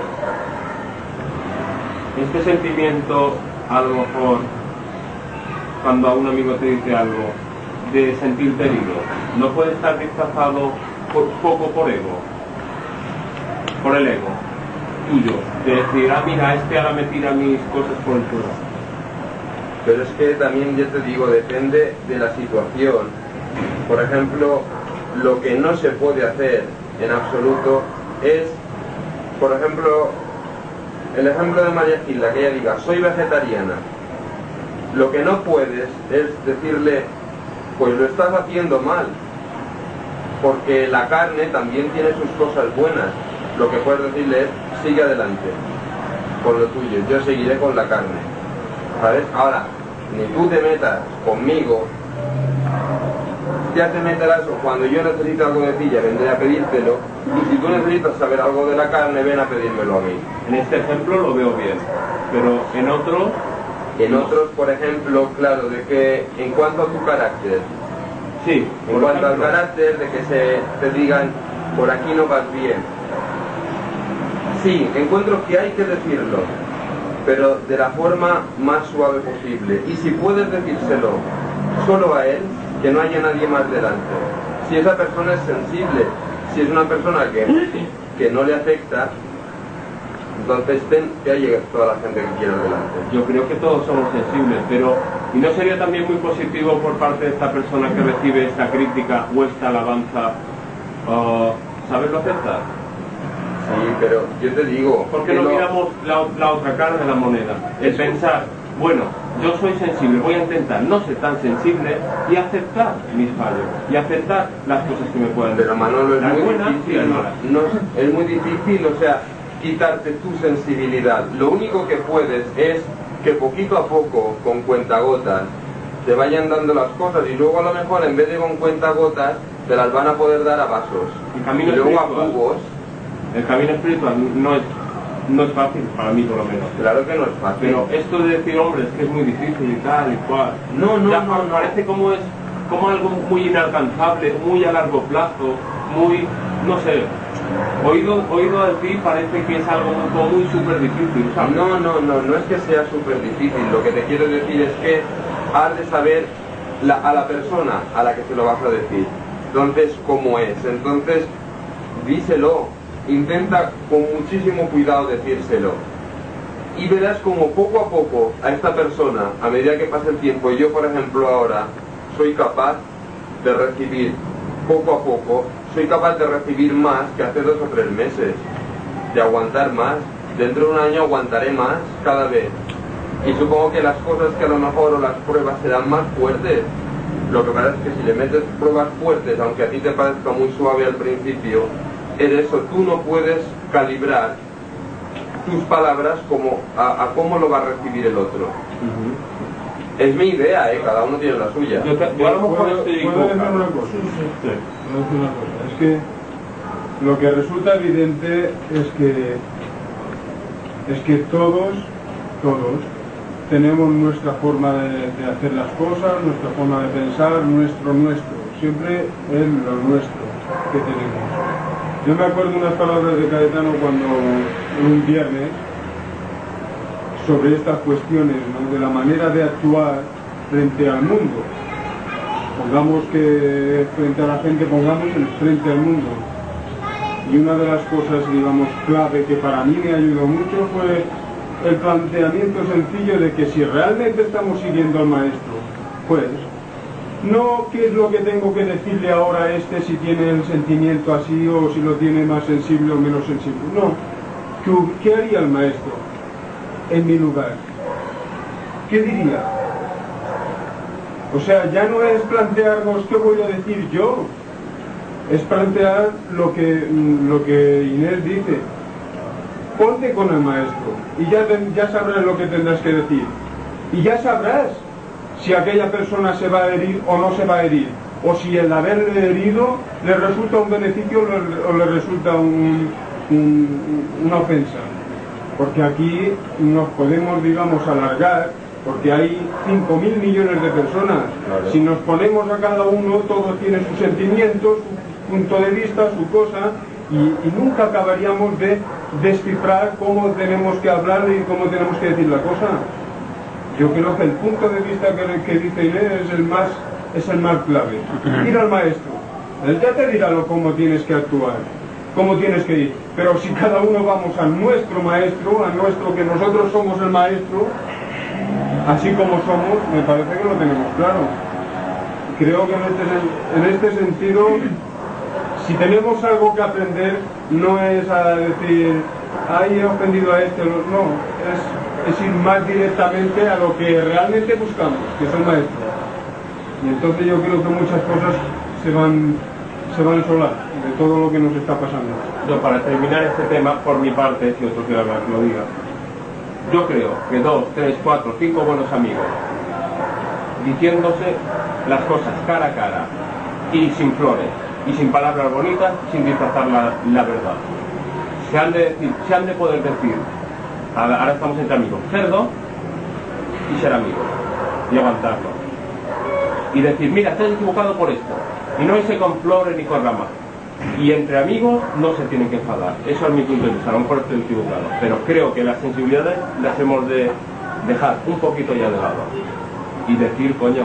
Este sentimiento, a lo mejor, cuando a un amigo te dice algo, de sentirte herido, ¿no puede estar disfrazado por, poco por ego? Por el ego tuyo, de decir, ah, mira, este ahora me tira mis cosas por el suelo. Pero es que también, ya te digo, depende de la situación. Por ejemplo, lo que no se puede hacer en absoluto es, por ejemplo, el ejemplo de María Gilda, que ella diga, soy vegetariana. Lo que no puedes es decirle, pues lo estás haciendo mal, porque la carne también tiene sus cosas buenas. Lo que puedes decirle es, sigue adelante con lo tuyo, yo seguiré con la carne, ¿sabes? Ahora, ni tú te metas conmigo, ya te meterás, o cuando yo necesito algo de ti ya vendré a pedírtelo, y si tú necesitas saber algo de la carne, ven a pedírmelo a mí. En este ejemplo lo veo bien, pero en otros... En otros, por ejemplo, claro, de que en cuanto a tu carácter, sí, en cuanto ejemplo, al carácter de que se te digan, por aquí no vas bien. Sí, encuentro que hay que decirlo, pero de la forma más suave posible. Y si puedes decírselo solo a él, que no haya nadie más delante. Si esa persona es sensible, si es una persona que, que no le afecta, entonces ten que haya toda la gente que quiera delante. Yo creo que todos somos sensibles, pero ¿y no sería también muy positivo por parte de esta persona que recibe esta crítica o esta alabanza, uh, saberlo aceptar? Sí, pero yo te digo... ¿Por qué no lo... miramos la, la otra cara de la moneda? El pensar, bueno, yo soy sensible, voy a intentar no ser tan sensible y aceptar mis fallos, y aceptar las cosas que me puedan decir. Pero Manolo, es muy difícil, no, es muy difícil, o sea, quitarte tu sensibilidad. Lo único que puedes es que poquito a poco, con cuentagotas, te vayan dando las cosas, y luego a lo mejor en vez de con cuentagotas, te las van a poder dar a vasos. Y luego a cubos. El camino espiritual no es, no es fácil, para mí por lo menos. Claro que no es fácil. Pero esto de decir, hombre, es que es muy difícil y tal y cual. No, no, ya no, no. Parece como es como algo muy inalcanzable, muy a largo plazo, muy, no sé. Oído, oído decir parece que es algo como muy súper difícil, ¿sabes? No, no, no, no es que sea súper difícil. Lo que te quiero decir es que has de saber la, a la persona a la que se lo vas a decir. Entonces, ¿cómo es? Entonces, díselo. Intenta con muchísimo cuidado decírselo. Y verás como poco a poco a esta persona, a medida que pasa el tiempo, yo por ejemplo ahora soy capaz de recibir poco a poco, soy capaz de recibir más que hace dos o tres meses, de aguantar más. Dentro de un año aguantaré más cada vez. Y supongo que las cosas que a lo mejor o las pruebas serán más fuertes. Lo que pasa es que si le metes pruebas fuertes, aunque a ti te parezca muy suave al principio, es eso, tú no puedes calibrar tus palabras como a, a cómo lo va a recibir el otro. Uh-huh. Es mi idea, ¿eh? Cada uno tiene la suya. Yo, te, yo a lo mejor ¿Puedo, estoy ¿puedo decir equivocado. una cosa? Sí. ¿Puedo decir una cosa? Es que lo que resulta evidente es que es que todos, todos tenemos nuestra forma de, de hacer las cosas, nuestra forma de pensar, nuestro, nuestro. Siempre es lo nuestro que tenemos. Yo me acuerdo unas palabras de Cayetano cuando, en un viernes, sobre estas cuestiones, ¿no? De la manera de actuar frente al mundo. Pongamos que frente a la gente, pongamos el frente al mundo. Y una de las cosas, digamos, clave que para mí me ayudó mucho fue el planteamiento sencillo de que si realmente estamos siguiendo al maestro, pues, no qué es lo que tengo que decirle ahora a este si tiene el sentimiento así o si lo tiene más sensible o menos sensible. No, ¿qué, qué haría el maestro en mi lugar? ¿Qué diría? O sea, ya no es plantearnos qué voy a decir yo, es plantear lo que, lo que Inés dice. Ponte con el maestro y ya, te, ya sabrás lo que tendrás que decir. Y ya sabrás si aquella persona se va a herir o no se va a herir. O si el haberle herido le resulta un beneficio o le resulta un, un, una ofensa. Porque aquí nos podemos, digamos, alargar, porque hay cinco mil millones de personas. Claro. Si nos ponemos a cada uno, todos tienen sus sentimientos, su punto de vista, su cosa, y, y nunca acabaríamos de descifrar cómo tenemos que hablar y cómo tenemos que decir la cosa. Yo creo que el punto de vista que, que dice Inés es el más, es el más clave. Ir al maestro. Él ya te dirá lo, cómo tienes que actuar, cómo tienes que ir. Pero si cada uno vamos a nuestro maestro, a nuestro, que nosotros somos el maestro, así como somos, me parece que lo tenemos claro. Creo que en este, en este sentido, si tenemos algo que aprender, no es a decir, ay, he ofendido a este, no, es, es ir más directamente a lo que realmente buscamos, que es el maestro. Y entonces yo creo que muchas cosas se van, se van solas de todo lo que nos está pasando. Yo, para terminar este tema, por mi parte, si otro quiere hablar, que lo diga. Yo creo que dos, tres, cuatro, cinco buenos amigos, diciéndose las cosas cara a cara y sin flores y sin palabras bonitas, sin disfrazar la, la verdad, se han, de decir, se han de poder decir, ahora, ahora estamos entre amigos, cerdo y ser amigos y aguantarlo y decir, mira, estás equivocado por esto, y no irse con flores ni con ramas. Y entre amigos no se tienen que enfadar. Eso es mi punto de vista, a lo mejor estoy equivocado, pero creo que las sensibilidades las hemos de dejar un poquito ya de lado y decir, coño,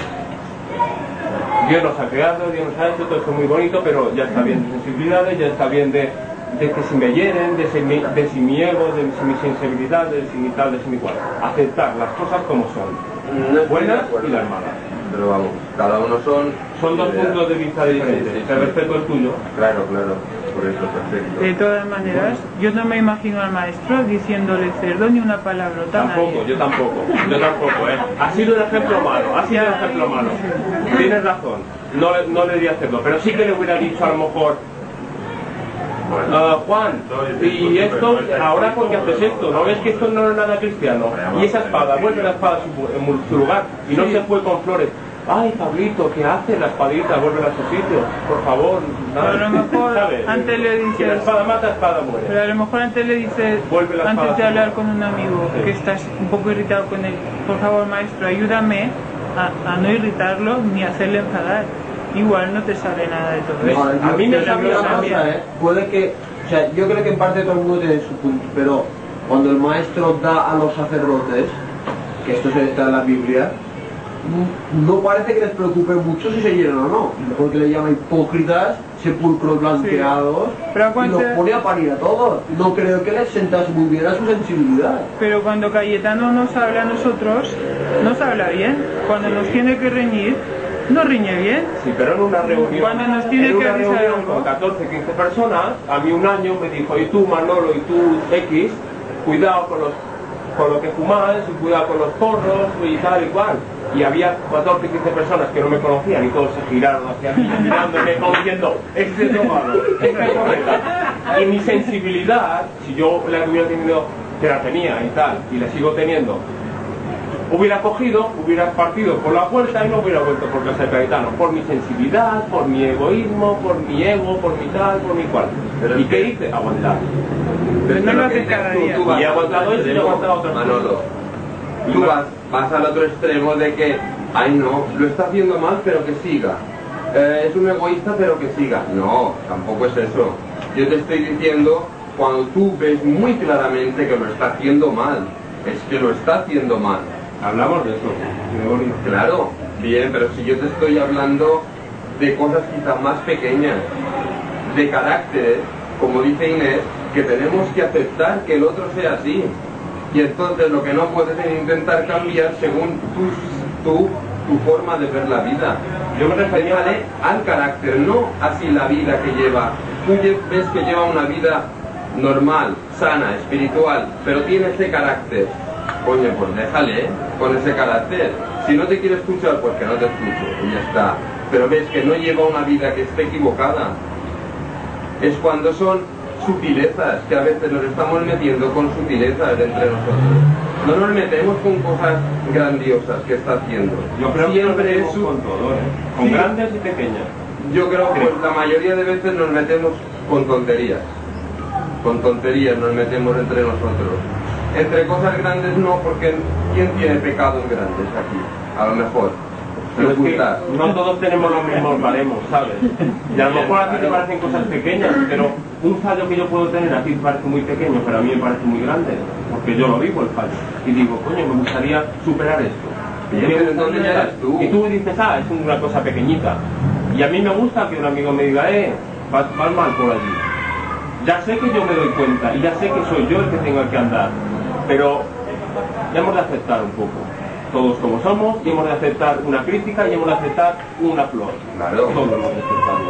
Dios nos ha creado, Dios nos ha hecho, todo esto es muy bonito, pero ya está bien de sensibilidades, ya está bien de, de que si me hieren, de si mi, de si mi ego, de si mi sensibilidad, de si mi tal, de si mi cual. Aceptar las cosas como son, No buenas y las malas. Pero vamos, cada uno son... Son dos ideas. puntos de vista diferentes. Sí, sí, sí. Te respeto el tuyo. Claro, claro, por eso, perfecto. De todas maneras, yo no me imagino al maestro diciéndole cerdo ni una palabrota a Tampoco, nadie. yo tampoco, yo tampoco, ¿eh? Ha sido un ejemplo malo, ha sido un ejemplo malo. Tienes razón, no, le- no le diría hacerlo, pero sí que le hubiera dicho a lo mejor, "Ah, Juan, y esto, ahora porque haces esto, ¿no ves que esto no es nada cristiano? Y esa espada, vuelve la espada a su, en su lugar, y no se fue con flores. Ay, Pablito, ¿qué haces? La espadita, vuelve a su sitio, por favor. nada". Pero a lo mejor ¿Sabes? antes le dices- Si la espada mata, espada muere. Pero a lo mejor antes le dices, Vuelve la espada antes de a su hablar lugar. con un amigo Sí. que estás un poco irritado con él, por favor maestro, ayúdame a, a no irritarlo ni hacerle enfadar. Igual no te sale nada de todo eso. Ahora, a mí me Yo sabía lo una sabía. cosa, ¿eh? Puede que, o sea, yo creo que en parte todo el mundo tiene su punto, pero cuando el maestro da a los sacerdotes, que esto se está en la Biblia, no parece que les preocupe mucho si se llenan o no, porque le llama hipócritas, sepulcros blanqueados, Pero y cuando- los pone a parir a todos. No creo que les sentase muy bien a su sensibilidad. Pero cuando Cayetano nos habla a nosotros, nos habla bien. Cuando nos tiene que reñir, no riñe bien. Sí, pero en una reunión, Cuando nos tiene en que una avisar reunión algo. con catorce, quince personas, a mí un año me dijo, y tú Manolo y tú X, cuidado con los con lo que fumáis y cuidado con los porros y tal y cual. Y había catorce, quince personas que no me conocían y todos se giraron hacia mí mirándome como diciendo, este es drogado, este es correcta. Y mi sensibilidad, si yo la hubiera tenido, que la tenía y tal, y la sigo teniendo, hubiera cogido, hubiera partido por la puerta y no hubiera vuelto por casa de Cayetano, por mi sensibilidad, por mi egoísmo, por mi ego, por mi tal, por mi cual. Pero ¿Y es qué que- hice? Aguantar. Pero no es lo que haces cada tú- día. tú vas Y he al aguantado otro eso y he extremo, aguantado otras cosas. Manolo, tú vas, vas al otro extremo de que, ay no, lo está haciendo mal, pero que siga. Eh, es un egoísta, pero que siga. No, tampoco es eso. Yo te estoy diciendo, cuando tú ves muy claramente que lo está haciendo mal, es que lo está haciendo mal. Hablamos de eso. de bonito. Claro, bien, pero si yo te estoy hablando de cosas quizás más pequeñas, de carácter, como dice Inés, que tenemos que aceptar que el otro sea así. Y entonces lo que no puedes es intentar cambiar según tu, tu, tu forma de ver la vida. Yo me refería Déjale al carácter, no así la vida que lleva. Tú lle- ves que lleva una vida normal, sana, espiritual, pero tiene ese carácter. Coño, pues déjale con ese carácter. Si no te quiere escuchar, pues que no te escuche y ya está. Pero ves que no lleva una vida que esté equivocada. Es cuando son sutilezas, que a veces nos estamos metiendo con sutilezas entre nosotros. No nos metemos con cosas grandiosas que está haciendo. Yo creo que nos Siempre es metemos su- con todo, ¿eh? Con Sí. grandes y pequeñas. Yo creo que la mayoría de veces nos metemos con tonterías. Con tonterías nos metemos entre nosotros. Entre cosas grandes no, porque ¿quién tiene pecados grandes aquí? A lo mejor. Pero es que Ocultar. no todos tenemos los mismos baremos, ¿sabes? Y a lo mejor a ti te parecen cosas pequeñas, pero un fallo que yo puedo tener a ti te parece muy pequeño, pero a mí me parece muy grande, porque yo lo vivo el fallo. Y digo, coño, me gustaría superar esto. Bien, Me pero gustaría entonces ya tal. eres tú. Y tú dices, ah, es una cosa pequeñita. Y a mí me gusta que un amigo me diga, eh, vas, vas mal por allí. Ya sé que yo me doy cuenta, y ya sé que soy yo el que tengo que andar, pero ya hemos de aceptar un poco. Todos como somos, y hemos de aceptar una crítica y hemos de aceptar una flor. Claro. Todos hemos de aceptarlo.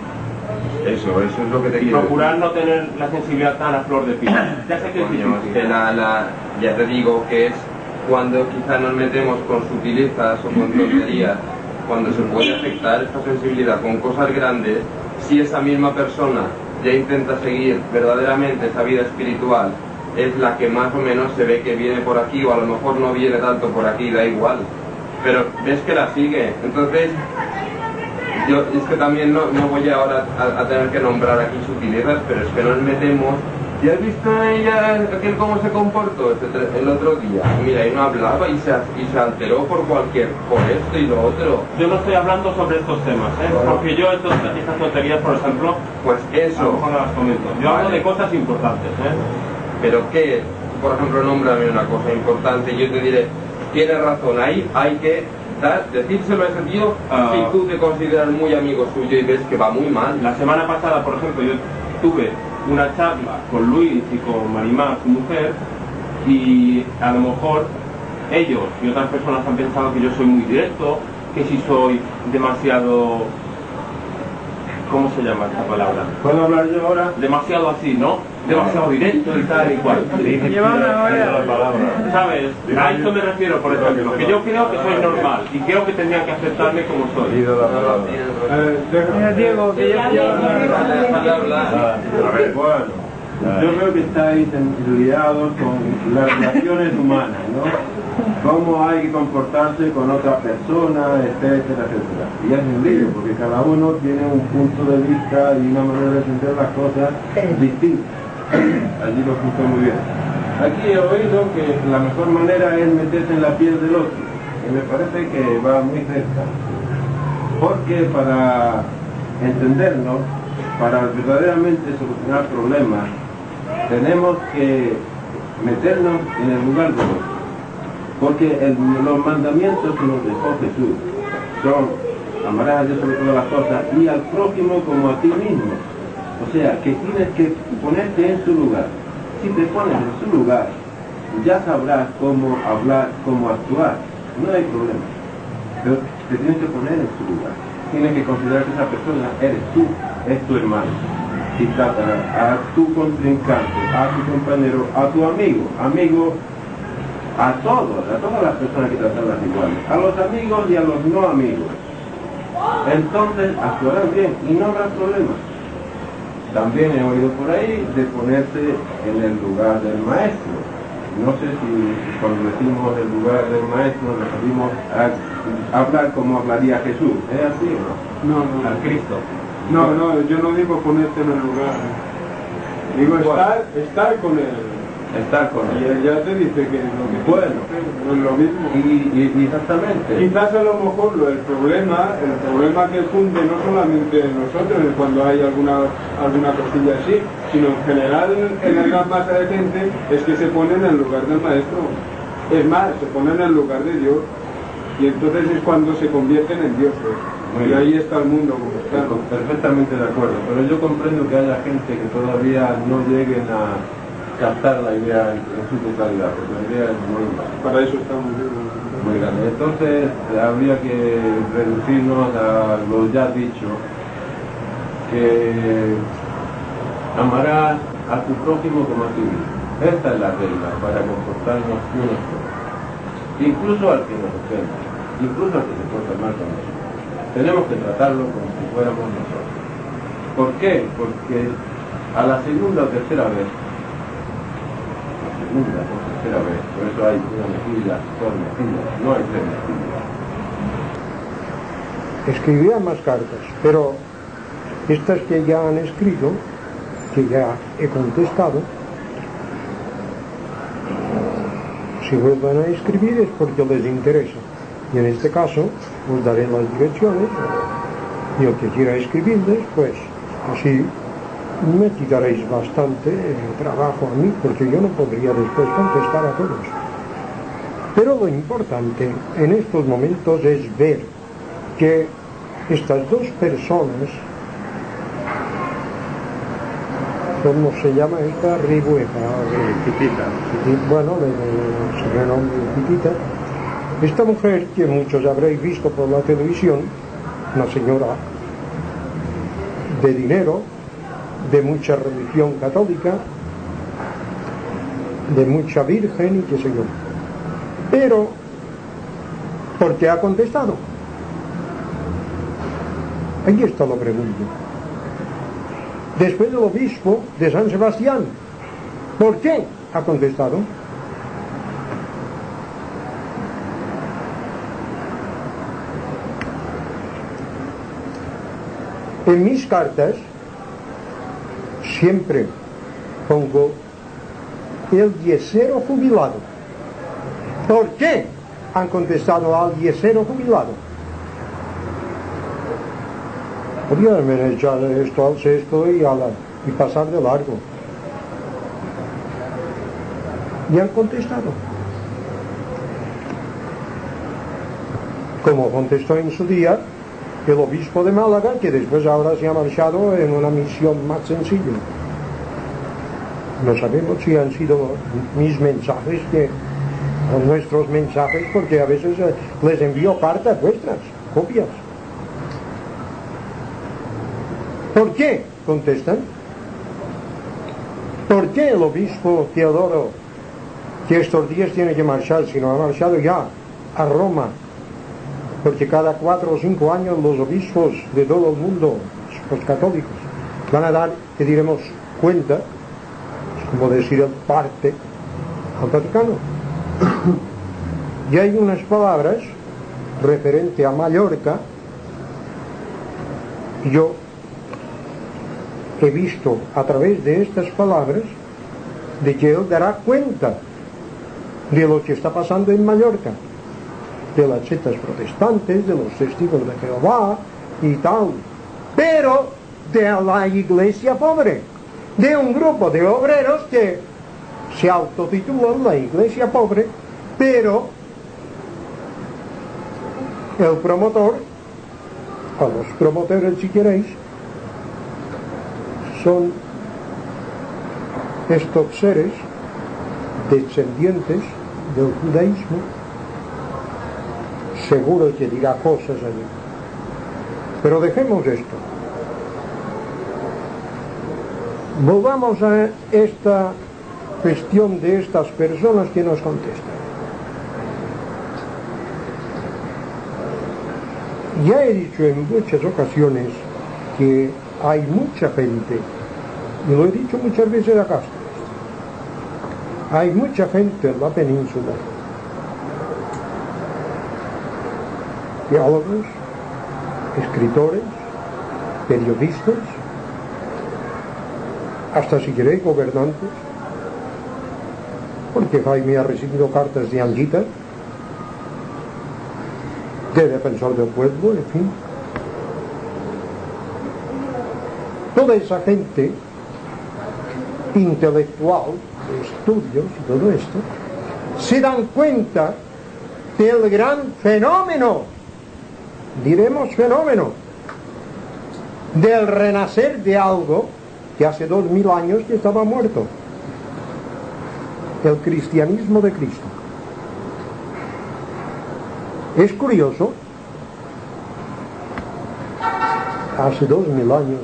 Eso, eso es lo que te Y quiero procurar decir. no tener la sensibilidad tan a flor de piel. Ya sé que es Coño, es difícil. que la, la, ya te digo que es cuando quizá nos metemos con sutilezas o con tonterías, cuando se puede afectar esta sensibilidad con cosas grandes, si esa misma persona ya intenta seguir verdaderamente esa vida espiritual, es la que más o menos se ve que viene por aquí, o a lo mejor no viene tanto por aquí, da igual, pero ves que la sigue. Entonces, yo es que también no, no voy ahora a, a tener que nombrar aquí sutilezas, pero es que nos metemos. ¿Y has visto ella aquel cómo se comportó este tre- el otro día? Mira, y no hablaba y se, y se alteró por cualquier, por esto y lo otro. Yo no estoy hablando sobre estos temas, ¿eh? Porque yo estos, estas tonterías, por ejemplo, Pues a lo eso. mejor no las comento. Yo hablo Vale. de cosas importantes, ¿eh? Pero qué, por ejemplo, nómbrame una cosa importante y yo te diré, tienes razón, ahí hay que dar, decírselo a ese tío Ah. si tú te consideras muy amigo suyo y ves que va muy mal. La semana pasada, por ejemplo, yo tuve una charla con Luis y con Marimar, su mujer, y a lo mejor ellos y otras personas han pensado que yo soy muy directo, que si soy demasiado... ¿Cómo se llama esta palabra? ¿Puedo hablar yo ahora? Demasiado así, ¿no? Demasiado directo y tal y cual. Lleva una hora. ¿Sabes? A esto me refiero, por ejemplo, que yo creo que soy normal y creo que tendrían que aceptarme como soy. Eh, deja- Mira, Diego, que ya Déjale hablar. A ver, bueno, yo creo que estáis liados con las relaciones humanas, ¿no? Cómo hay que comportarse con otra persona, etcétera, etcétera. Y es un lío, porque cada uno tiene un punto de vista y una manera de entender las cosas distinta. Allí lo justo muy bien. Aquí he oído que la mejor manera es meterse en la piel del otro, y me parece que va muy cerca. Porque para entendernos, para verdaderamente solucionar problemas, tenemos que meternos en el lugar del otro. Porque el- los mandamientos que nos dejó Jesús son amarás a Dios sobre todas las cosas y al prójimo como a ti mismo. O sea, que tienes que ponerte en su lugar. Si te pones en su lugar, ya sabrás cómo hablar, cómo actuar. No hay problema. Pero te tienes que poner en su lugar. Tienes que considerar que esa persona eres tú, es tu hermano. Si tratas a tu contrincante, a tu compañero, a tu amigo, amigo, a todos, a todas las personas que tratarlas iguales, a los amigos y a los no amigos. Entonces actuarán bien y no habrá problemas. También he oído por ahí de ponerse en el lugar del maestro. no sé si cuando decimos el lugar del maestro nos referimos a hablar como hablaría Jesús, ¿es así o no? No, no. Al Cristo. No, no, yo no digo ponerte en el lugar. Digo estar, estar con él. Estar con Y él. él ya te dice que lo que Bueno. no es lo mismo. Y, y, y exactamente. Quizás a lo mejor lo, el problema, el problema que funde no solamente en nosotros, es cuando hay alguna alguna cosilla así, sino en general en la gran masa de gente, es que se ponen en el lugar del maestro. Es más, se ponen en el lugar de Dios. Y entonces es cuando se convierten en dioses. Muy y bien. ahí está el mundo como está. Estoy perfectamente de acuerdo, pero yo comprendo que haya gente que todavía no lleguen a captar la idea en, en su totalidad, porque la idea es muy, Para eso estamos. muy grande. Entonces habría que reducirnos a lo ya dicho, que amarás a tu prójimo como a ti mismo. Esta es la regla para comportarnos unos con otros. Incluso al que nos ofende, incluso al que se porta mal con nosotros. Tenemos que tratarlo como si fuéramos nosotros. ¿Por qué? Porque a la segunda o tercera vez, la segunda o tercera vez, por eso hay una mejilla, dos mejillas, no hay tres mejillas. Escribía más cartas, pero estas que ya han escrito, que ya he contestado, si vuelven a escribir es porque les interesa. Y en este caso os daré las direcciones y el que quiera escribirles, pues así me quitaréis bastante trabajo a mí, porque yo no podría después contestar a todos. Pero lo importante en estos momentos es ver que estas dos personas, ¿cómo se llama esta? Ribueja, Pitita. bueno, se renombre Pitita. Esta mujer, que muchos habréis visto por la televisión, una señora de dinero, de mucha religión católica, de mucha virgen y qué sé yo. Pero, ¿por qué ha contestado? Ahí está la pregunta. Después del obispo de San Sebastián, ¿por qué ha contestado? En mis cartas siempre pongo el yesero jubilado. ¿Por qué han contestado al yesero jubilado? Podrían haber echado esto al cesto y, a la, y pasar de largo. Y han contestado. Como contestó en su día el obispo de Málaga, que después ahora se ha marchado en una misión más sencilla. No sabemos si han sido mis mensajes, que, o nuestros mensajes, porque a veces eh, les envío cartas vuestras, copias. ¿Por qué contestan? ¿Por qué el obispo Teodoro, que estos días tiene que marchar, si no ha marchado ya a Roma, porque cada cuatro o cinco años los obispos de todo el mundo, los católicos, van a dar, que diremos, cuenta, es como decir el parte, al Vaticano? Y hay unas palabras referente a Mallorca, y yo he visto a través de estas palabras de que él dará cuenta de lo que está pasando en Mallorca, de las sectas protestantes, de los testigos de Jehová y tal, pero de la iglesia pobre, de un grupo de obreros que se autotitulan la iglesia pobre, pero el promotor, o los promotores si queréis, son estos seres descendientes del judaísmo. Seguro que dirá cosas allí, pero dejemos esto. Volvamos a esta cuestión de estas personas que nos contestan. Ya he dicho en muchas ocasiones que hay mucha gente, y lo he dicho muchas veces acá, hay mucha gente en la península, teólogos, escritores, periodistas, hasta si queréis gobernantes, porque Jaime ha recibido cartas de Anguita, de defensor del pueblo, en fin. Toda esa gente intelectual, de estudios y todo esto, se dan cuenta del gran fenómeno, diremos fenómeno, del renacer de algo que hace dos mil años que estaba muerto, el cristianismo de Cristo. Es curioso, hace dos mil años,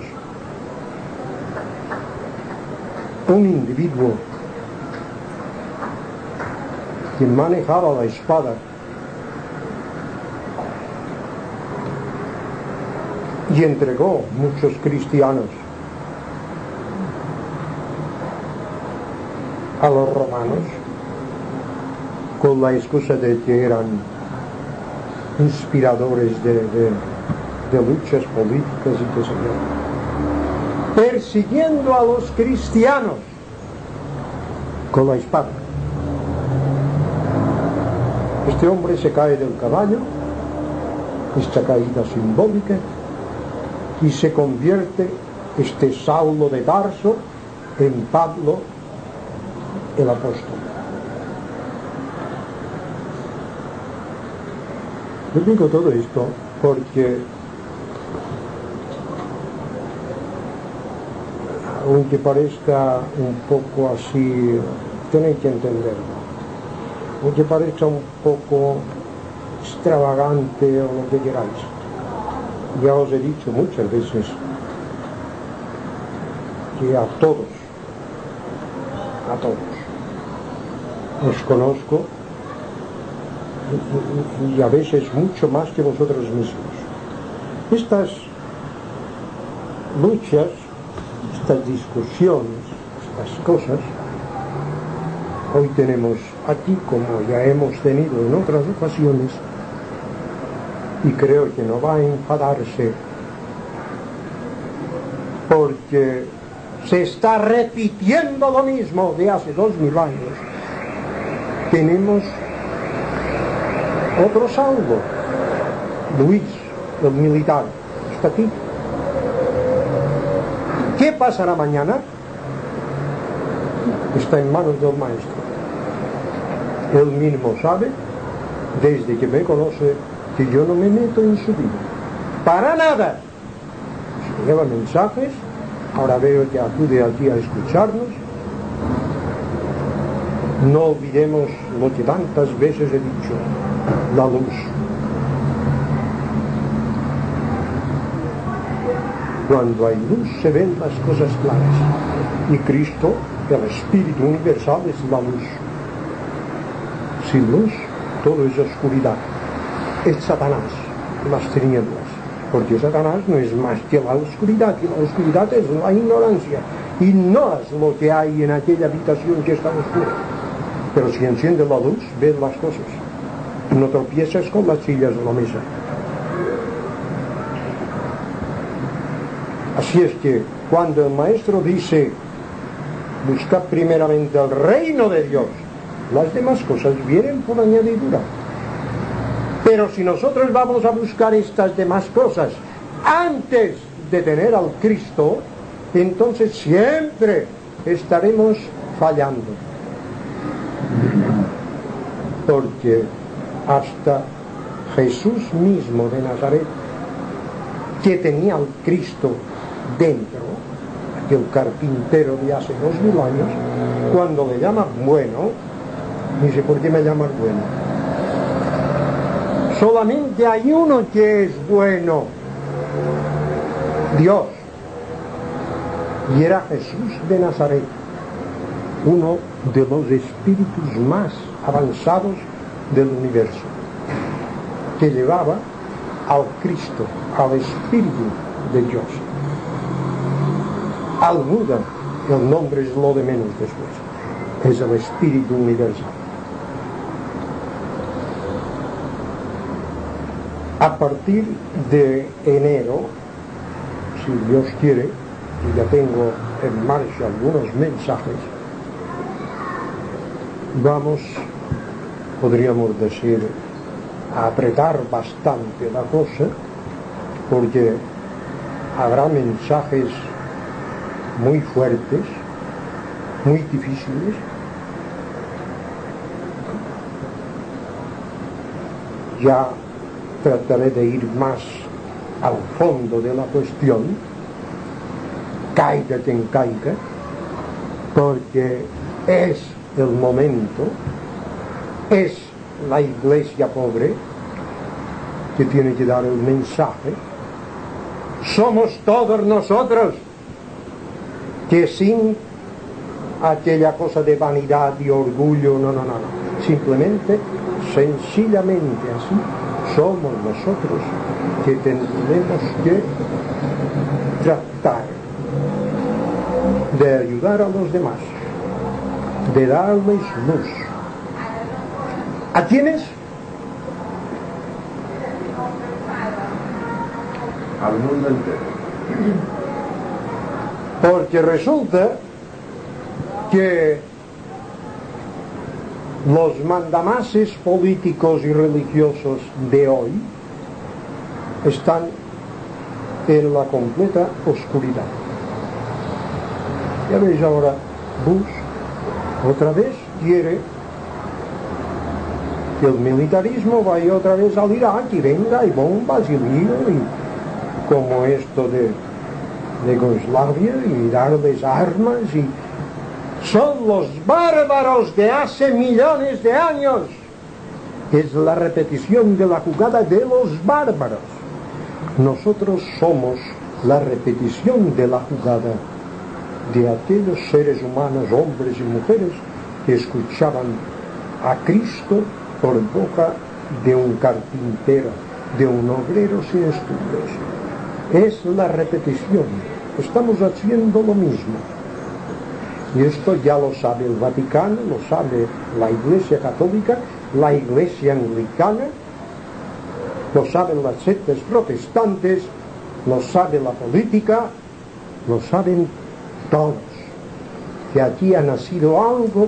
un individuo que manejaba la espada y entregó muchos cristianos a los romanos con la excusa de que eran inspiradores de, de, de luchas políticas y qué sé yo, persiguiendo a los cristianos con la espada. Este hombre se cae del caballo, esta caída simbólica, y se convierte este Saulo de Tarso en Pablo el apóstol. Yo digo todo esto porque, aunque parezca un poco así, tenéis que entenderlo, aunque parezca un poco extravagante o lo que queráis, ya os he dicho muchas veces que a todos, a todos, os conozco y, y a veces mucho más que vosotros mismos. Estas luchas, estas discusiones, estas cosas, hoy tenemos aquí, como ya hemos tenido en otras ocasiones, y creo que no va a enfadarse porque se está repitiendo lo mismo de hace dos mil años. Tenemos otro Saulo, Luis, el militar, está aquí. ¿Qué pasará mañana? Está en manos del maestro. Él mismo sabe, desde que me conoce, que yo no me meto en su vida, para nada. Se lleva mensajes, ahora veo que acude aquí a escucharnos. No olvidemos lo que tantas veces he dicho, la luz. Cuando hay luz se ven las cosas claras, y Cristo, el Espíritu Universal, es la luz. Sin luz todo es oscuridad. Es Satanás, las tinieblas, porque Satanás no es más que la oscuridad, y la oscuridad es la ignorancia, ignoras lo que hay en aquella habitación que está oscura, pero si enciende la luz, ves las cosas, no tropiezas con las sillas de la mesa. Así es que cuando el maestro dice buscad primeramente el reino de Dios, las demás cosas vienen por añadidura. Pero si nosotros vamos a buscar estas demás cosas antes de tener al Cristo, entonces siempre estaremos fallando. Porque hasta Jesús mismo de Nazaret, que tenía al Cristo dentro, aquel carpintero de hace dos mil años, cuando le llama bueno, dice, ¿por qué me llamas bueno? Solamente hay uno que es bueno, Dios, y era Jesús de Nazaret, uno de los espíritus más avanzados del universo, que llevaba al Cristo, al Espíritu de Dios. Al Buda, el nombre es lo de menos después. es el espíritu universal. A partir de enero, si Dios quiere, y ya tengo en marcha algunos mensajes, vamos, podríamos decir, a apretar bastante la cosa, porque habrá mensajes muy fuertes, muy difíciles. Ya trataré de ir más al fondo de la cuestión, caiga quien caiga, porque es el momento, es la iglesia pobre que tiene que dar el mensaje. Somos todos nosotros que sin aquella cosa de vanidad y orgullo, no, no, no, no, simplemente, sencillamente así, somos nosotros que tenemos que tratar de ayudar a los demás, de darles luz. ¿A quiénes? Al mundo entero. Porque resulta que los mandamases políticos y religiosos de hoy están en la completa oscuridad. Ya veis ahora, Bush otra vez quiere que el militarismo vaya otra vez al Irak y venga y bombas y lío y como esto de, de Yugoslavia y darles armas y son los bárbaros de hace millones de años. Es la repetición de la jugada de los bárbaros. Nosotros somos la repetición de la jugada de aquellos seres humanos, hombres y mujeres, que escuchaban a Cristo por boca de un carpintero, de un obrero sin estudios. Es la repetición. Estamos haciendo lo mismo. Y esto ya lo sabe el Vaticano, lo sabe la Iglesia Católica, la Iglesia Anglicana, lo saben las sectas protestantes, lo sabe la política, lo saben todos. Que aquí ha nacido algo,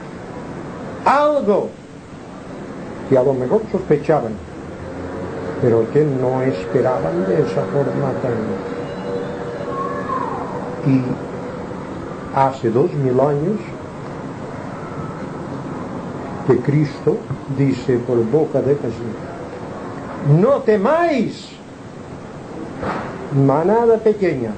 algo que a lo mejor sospechaban, pero que no esperaban de esa forma tan... Y hace dos mil años que Cristo dice por boca de Jesús: no temáis, manada pequeña,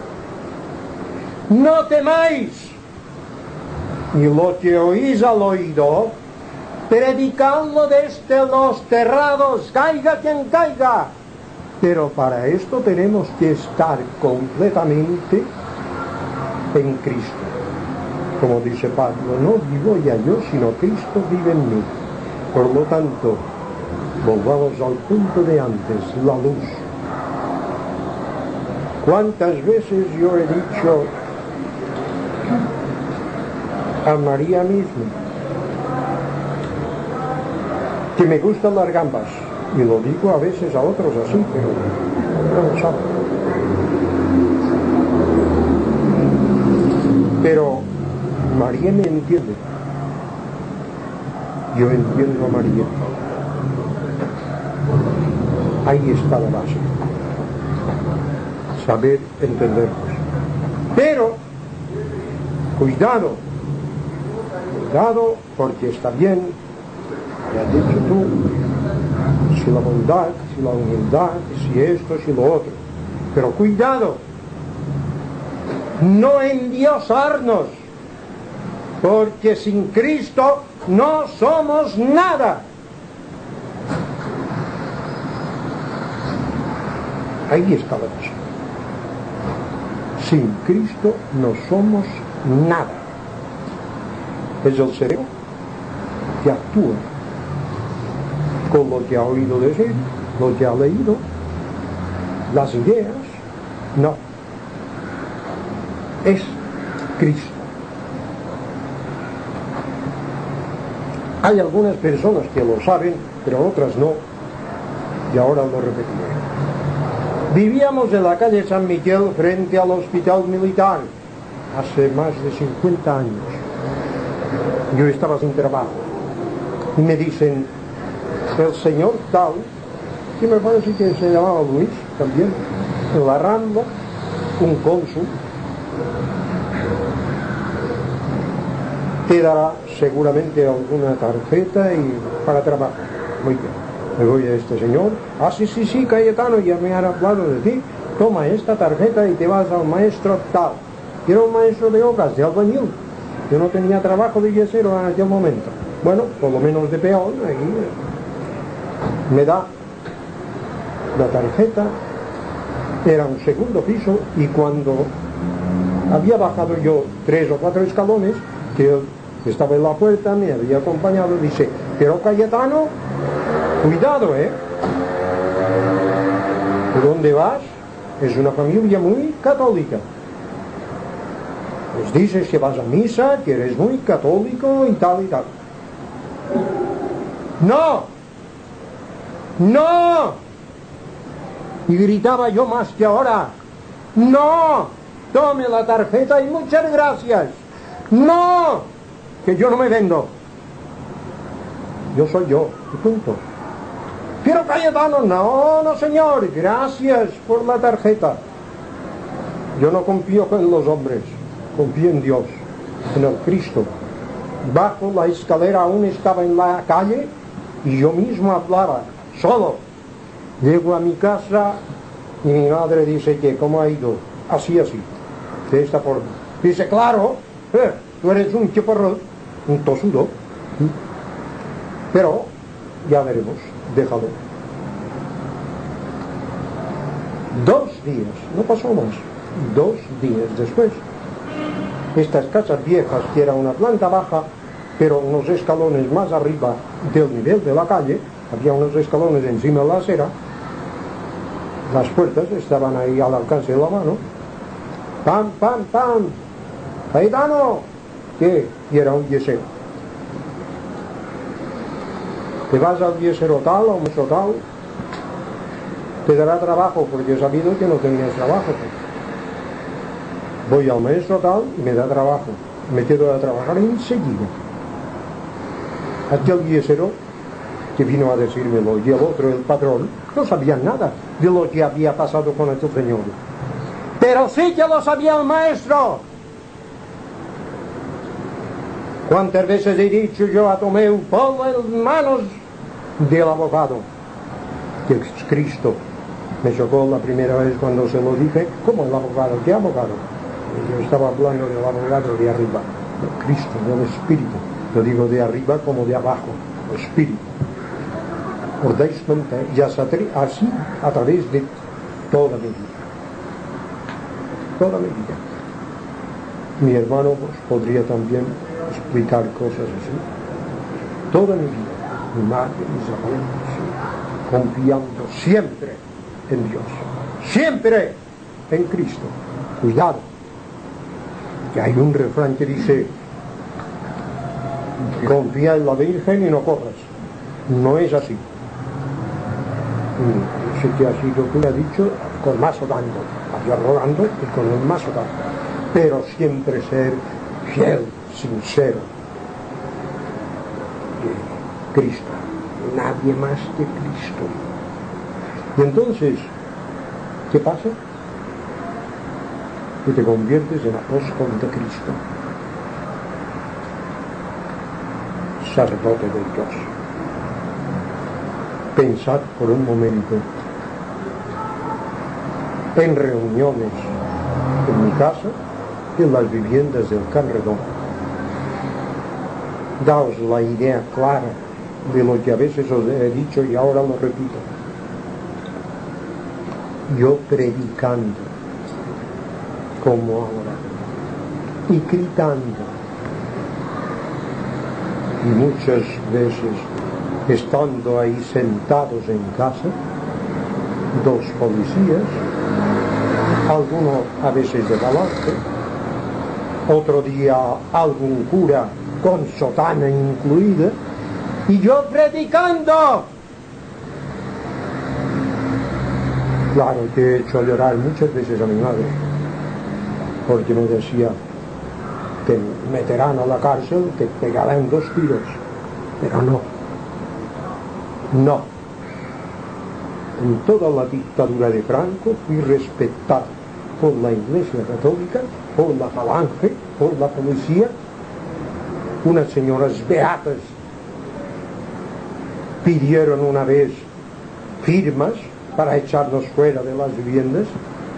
no temáis, y lo que oís al oído, predicadlo desde los terrados, caiga quien caiga. Pero para esto tenemos que estar completamente en Cristo. Como dice Pablo, no vivo ya yo, sino Cristo vive en mí. Por lo tanto, volvamos al punto de antes, la luz. ¿Cuántas veces yo he dicho a María misma que me gustan las gambas? Y lo digo a veces a otros así, pero no lo saben. Pero María me entiende. Yo entiendo a María. Ahí está la base. Saber entendernos. Pero, cuidado, cuidado, porque está bien, ya has dicho tú, si la bondad, si la humildad, si esto, si lo otro. Pero cuidado, no endiosarnos, porque sin Cristo no somos nada. Ahí está la cosa. Sin Cristo no somos nada. Es el cerebro que actúa con lo que ha oído decir, lo que ha leído, las ideas, no. Es Cristo. Hay algunas personas que lo saben, pero otras no, y ahora lo repetiré. Vivíamos en la calle San Miguel frente al hospital militar hace más de cincuenta años. Yo estaba sin trabajo y me dicen, el señor tal, que me parece que se llamaba Luis también, en la Rambla, un cónsul, te dará seguramente alguna tarjeta y para trabajar. Muy bien, me voy a este señor, ah sí, sí, sí, Cayetano, ya me han hablado de ti, toma esta tarjeta y te vas al maestro tal. Era un maestro de obras, de albañil. Yo no tenía trabajo de yesero en aquel momento. Bueno, por lo menos de peón, ahí me da la tarjeta, era un segundo piso, y cuando había bajado yo tres o cuatro escalones, que él estaba en la puerta, me había acompañado, dice, pero Cayetano, cuidado, ¿eh? ¿Por dónde vas? Es una familia muy católica. Pues dices que vas a misa, que eres muy católico y tal y tal. ¡No! ¡No! Y gritaba yo más que ahora. ¡No! Tome la tarjeta y muchas gracias. ¡No! Que yo no me vendo. Yo soy yo, y punto. Pero Cayetano, no, no señor, gracias por la tarjeta. Yo no confío en los hombres, confío en Dios, en el Cristo. Bajo la escalera, aún estaba en la calle y yo mismo hablaba, solo. Llego a mi casa y mi madre dice que cómo ha ido, así, así, de esta forma. Dice, claro, eh, tú eres un chaparrón, un tosudo, pero ya veremos, déjalo. Dos días, no pasó más, dos días después, estas casas viejas, que era una planta baja, pero unos escalones más arriba del nivel de la calle, había unos escalones encima de la acera, las puertas estaban ahí al alcance de la mano, pam, pam, pam, Cayetano, ¿qué? Y era un yesero. Te vas al yesero tal, a un maestro tal, te dará trabajo, porque he sabido que no tenías trabajo. Voy al maestro tal y me da trabajo, me quedo a trabajar enseguida. Aquel yesero que vino a decírmelo y el otro, el patrón, no sabían nada de lo que había pasado con aquel señor. Pero sí que lo sabía el maestro. ¿Cuántas veces he dicho yo a Tomeu, ponlo en manos del abogado, que es Cristo? Me chocó la primera vez cuando se lo dije. ¿Cómo el abogado? ¿Qué abogado? Yo estaba hablando del abogado de arriba, de Cristo, del Espíritu. Lo digo de arriba como de abajo, el Espíritu. ¿Os dais cuenta? Y así a través de toda mi vida. Toda mi vida. Mi hermano pues, podría también explicar cosas así. Toda mi vida, mi madre, mis abuelos, confiando siempre en Dios, siempre en Cristo. Cuidado, que hay un refrán que dice, confía en la Virgen y no corras. No es así. Yo sé que ha sido, tú le has dicho, con mazo dando, yo rogando y con el mazo dando, pero siempre ser fiel, sincero de Cristo, nadie más que Cristo. Y entonces, ¿qué pasa? Que te conviertes en apóstol de Cristo, sacerdote de Dios. Pensad por un momento en reuniones en mi casa, en las viviendas del Canredón. Daos la idea clara de lo que a veces os he dicho y ahora lo repito. Yo predicando, como ahora, y gritando, y muchas veces estando ahí sentados en casa, dos policías, alguno a veces de balance, otro día algún cura con sotana incluida, y yo predicando. Claro que he hecho llorar muchas veces a mi madre, porque me decía, te meterán a la cárcel, te pegarán dos tiros, pero no, no. En toda la dictadura de Franco fui respetado por la Iglesia Católica, por la Falange, por la policía. Unas señoras beatas pidieron una vez firmas para echarnos fuera de las viviendas.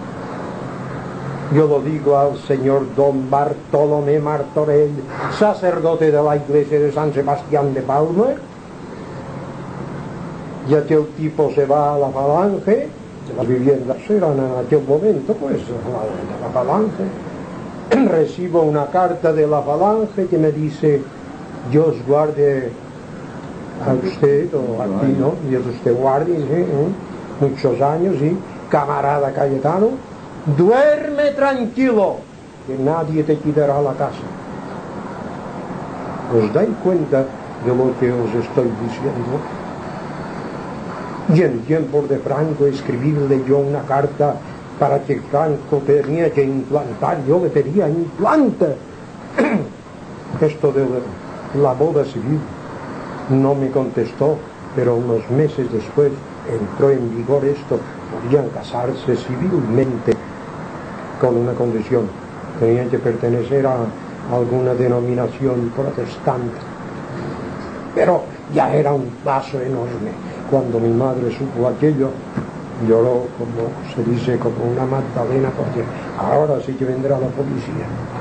Yo lo digo al señor don Bartolomé Martorell, sacerdote de la iglesia de San Sebastián de Palma. Y aquel tipo se va a la Falange, las viviendas eran en aquel momento pues la, la Falange. Recibo una carta de la Falange que me dice, Dios guarde a usted o a ti, ¿no? Dios usted guarde, ¿eh? ¿eh? Muchos años, y camarada Cayetano, duerme tranquilo, que nadie te quitará la casa. ¿Os dais cuenta de lo que os estoy diciendo? Y en tiempos de Franco escribirle yo una carta para que Franco tenía que implantar, yo le pedía implanta esto de la boda civil. No me contestó, pero unos meses después entró en vigor esto, podían casarse civilmente con una condición, tenían que pertenecer a alguna denominación protestante. Pero ya era un paso enorme. Cuando mi madre supo aquello, lloró, como se dice, como una Magdalena, porque ahora sí que vendrá la policía.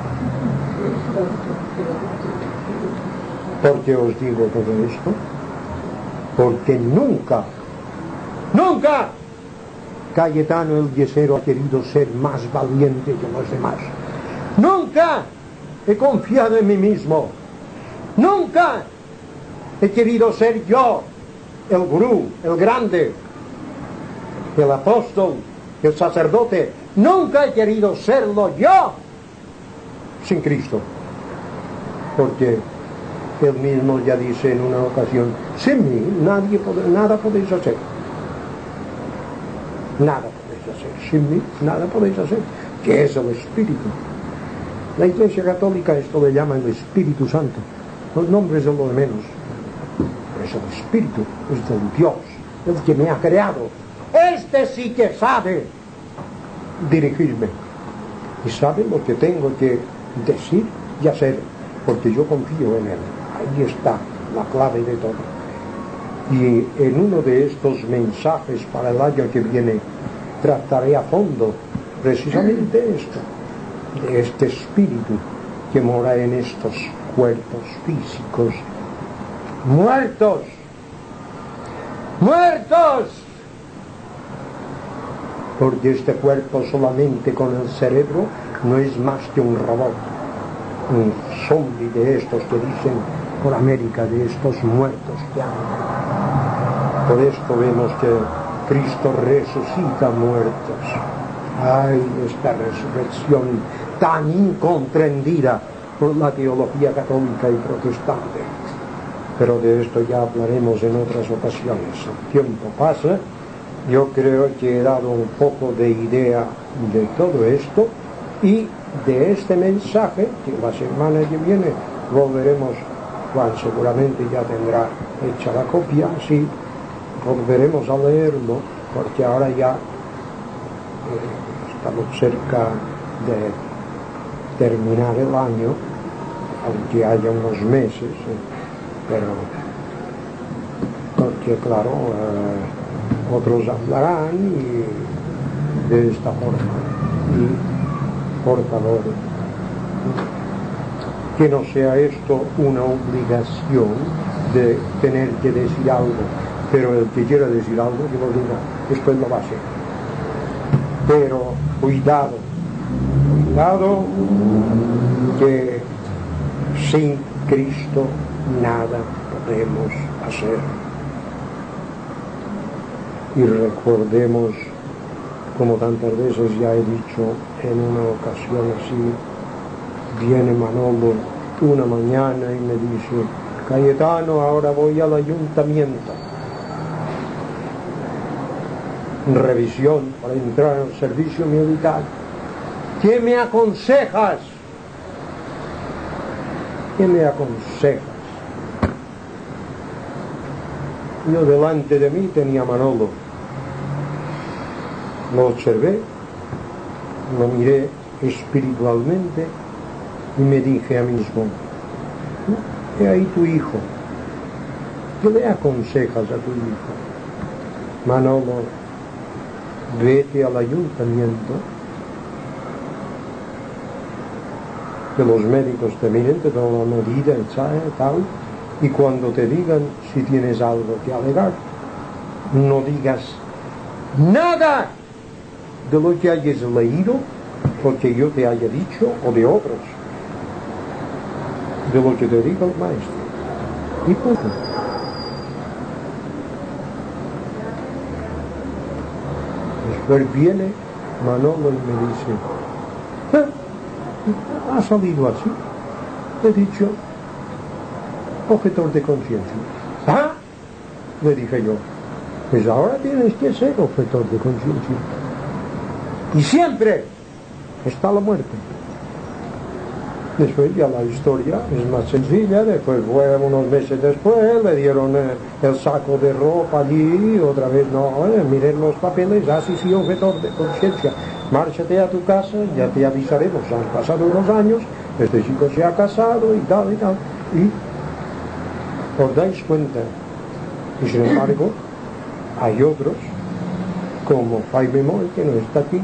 ¿Por qué os digo todo esto? Porque nunca, nunca Cayetano el Yesero ha querido ser más valiente que los demás. Nunca he confiado en mí mismo. Nunca he querido ser yo el gurú, el grande, el apóstol, el sacerdote. Nunca he querido serlo yo sin Cristo. Porque Él mismo ya dice en una ocasión, sin mí nadie pod- nada podéis hacer. Nada podéis hacer. Sin mí nada podéis hacer. Que es el Espíritu. La Iglesia Católica esto le llama el Espíritu Santo. Los nombres de lo de menos. Pero es el Espíritu, es del Dios, el que me ha creado. Este sí que sabe dirigirme. Y sabe lo que tengo que decir y hacer. Porque yo confío en Él. Ahí está la clave de todo. Y en uno de estos mensajes para el año que viene trataré a fondo precisamente esto, de este espíritu que mora en estos cuerpos físicos muertos, muertos, porque este cuerpo solamente con el cerebro no es más que un robot, un zombie de estos que dicen por América, de estos muertos que han. Por esto vemos que Cristo resucita muertos. Ay, esta resurrección tan incomprendida por la teología católica y protestante. Pero de esto ya hablaremos en otras ocasiones. El tiempo pasa. Yo creo que he dado un poco de idea de todo esto y de este mensaje, que la semana que viene volveremos, Juan seguramente ya tendrá hecha la copia, sí, volveremos a leerlo, porque ahora ya eh, estamos cerca de terminar el año, aunque haya unos meses, eh, pero porque claro, eh, otros hablarán y de esta forma, y por favor, que no sea esto una obligación de tener que decir algo, pero el que quiera decir algo, que lo diga, después lo va a hacer. Pero cuidado, cuidado, que sin Cristo nada podemos hacer. Y recordemos, como tantas veces ya he dicho, en una ocasión así, viene Manolo una mañana y me dice, Cayetano, ahora voy al ayuntamiento. Revisión para entrar al servicio militar. ¿Qué me aconsejas? ¿Qué me aconsejas? Yo delante de mí tenía a Manolo. Lo observé, lo miré espiritualmente y me dije a mí mismo, he ahí tu hijo. ¿Qué le aconsejas a tu hijo? Manolo, vete al ayuntamiento, que los médicos te miren, te dan la medida y tal, y cuando te digan si tienes algo que alegar, no digas nada de lo que hayas leído o que yo te haya dicho o de otros, de lo que te diga el maestro. Y punto. Después viene Manolo y me dice, ¿ha salido así? He dicho, objetor de conciencia. ¿Ah? Le dije yo, pues ahora tienes que ser objetor de conciencia. Y siempre está la muerte. Después ya la historia es más sencilla. Después fue unos meses después, le dieron eh, el saco de ropa allí, otra vez no, eh, miren los papeles, así sí, objetor de conciencia, márchate a tu casa, ya te avisaremos, han pasado unos años, este chico se ha casado y tal y tal, y os dais cuenta. Y sin embargo, hay otros, como Jaime Moll, que no está aquí,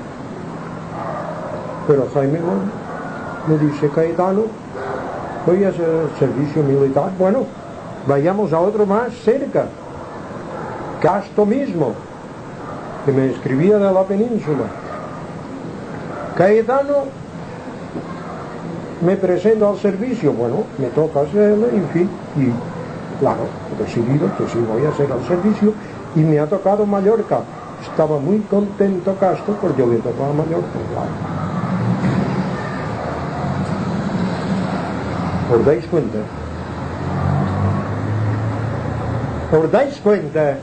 pero Jaime Moll me dice, Cayetano, voy a hacer el servicio militar. Bueno, vayamos a otro más cerca, Castro mismo, que me escribía de la península. Cayetano, me presento al servicio. Bueno, me toca hacerlo, en fin, y claro, he decidido que sí voy a hacer al servicio, y me ha tocado Mallorca. Estaba muy contento Castro porque le tocó a Mallorca, claro. ¿Os dais cuenta? ¿Os dais cuenta?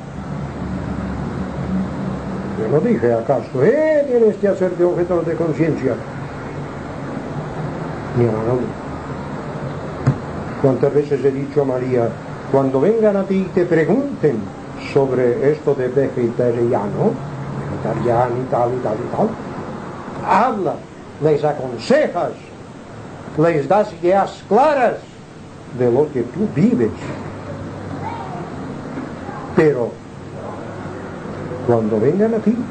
Yo no dije a Castro, eh, tienes que hacerte objetor de conciencia. Ni a Manolo. ¿Cuántas veces he dicho a María, cuando vengan a ti y te pregunten sobre esto de vegetariano, vegetariano y tal y tal y tal, habla, les aconsejas, les das ideas claras de lo que tú vives. Pero cuando vengan a ti,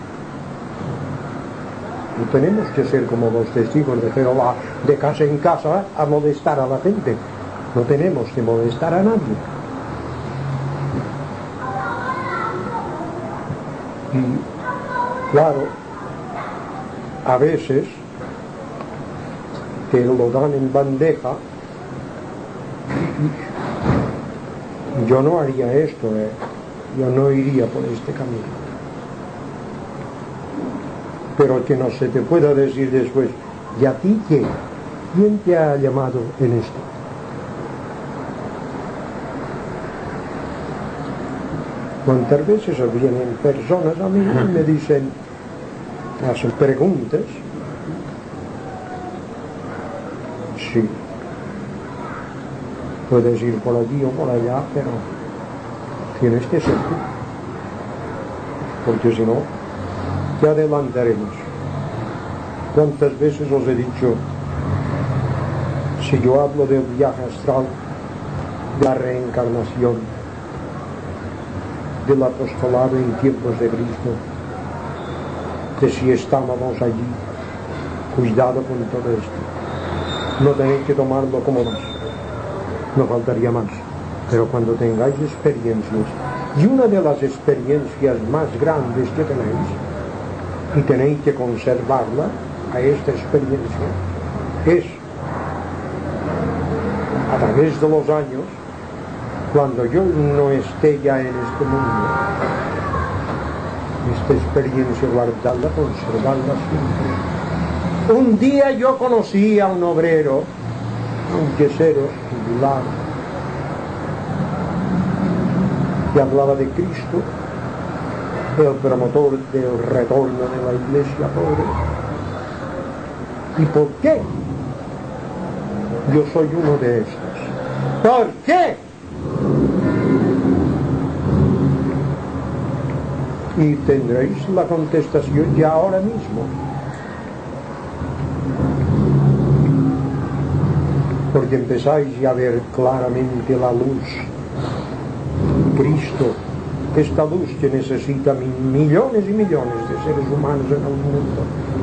no tenemos que ser como los testigos de Jehová, de casa en casa a molestar a la gente. No tenemos que molestar a nadie. Y claro, a veces que lo dan en bandeja, yo no haría esto, eh. yo no iría por este camino. Pero que no se te pueda decir después, ¿y a ti qué? ¿Quién te ha llamado en esto? ¿Cuántas veces vienen personas a mí y me dicen, hacen preguntas? Sí, puedes ir por allí o por allá, pero tienes que ser tú, porque si no, ¿qué adelantaremos? ¿Cuántas veces os he dicho, si yo hablo del viaje astral, de la reencarnación, del apostolado en tiempos de Cristo, de si estábamos allí, cuidado con todo esto? No tenéis que tomarlo como más, no faltaría más, pero cuando tengáis experiencias, y una de las experiencias más grandes que tenéis, y tenéis que conservarla a esta experiencia, es a través de los años, cuando yo no esté ya en este mundo, esta experiencia guardarla, conservarla siempre. Un día yo conocí a un obrero, un quesero, jubilado, y hablaba de Cristo, el promotor del retorno de la iglesia pobre. ¿Y por qué? Yo soy uno de estos. ¿Por qué? Y tendréis la contestación ya ahora mismo. Porque empezáis ya a ver claramente la luz. Cristo, esta luz que necesita millones y millones de seres humanos en el mundo.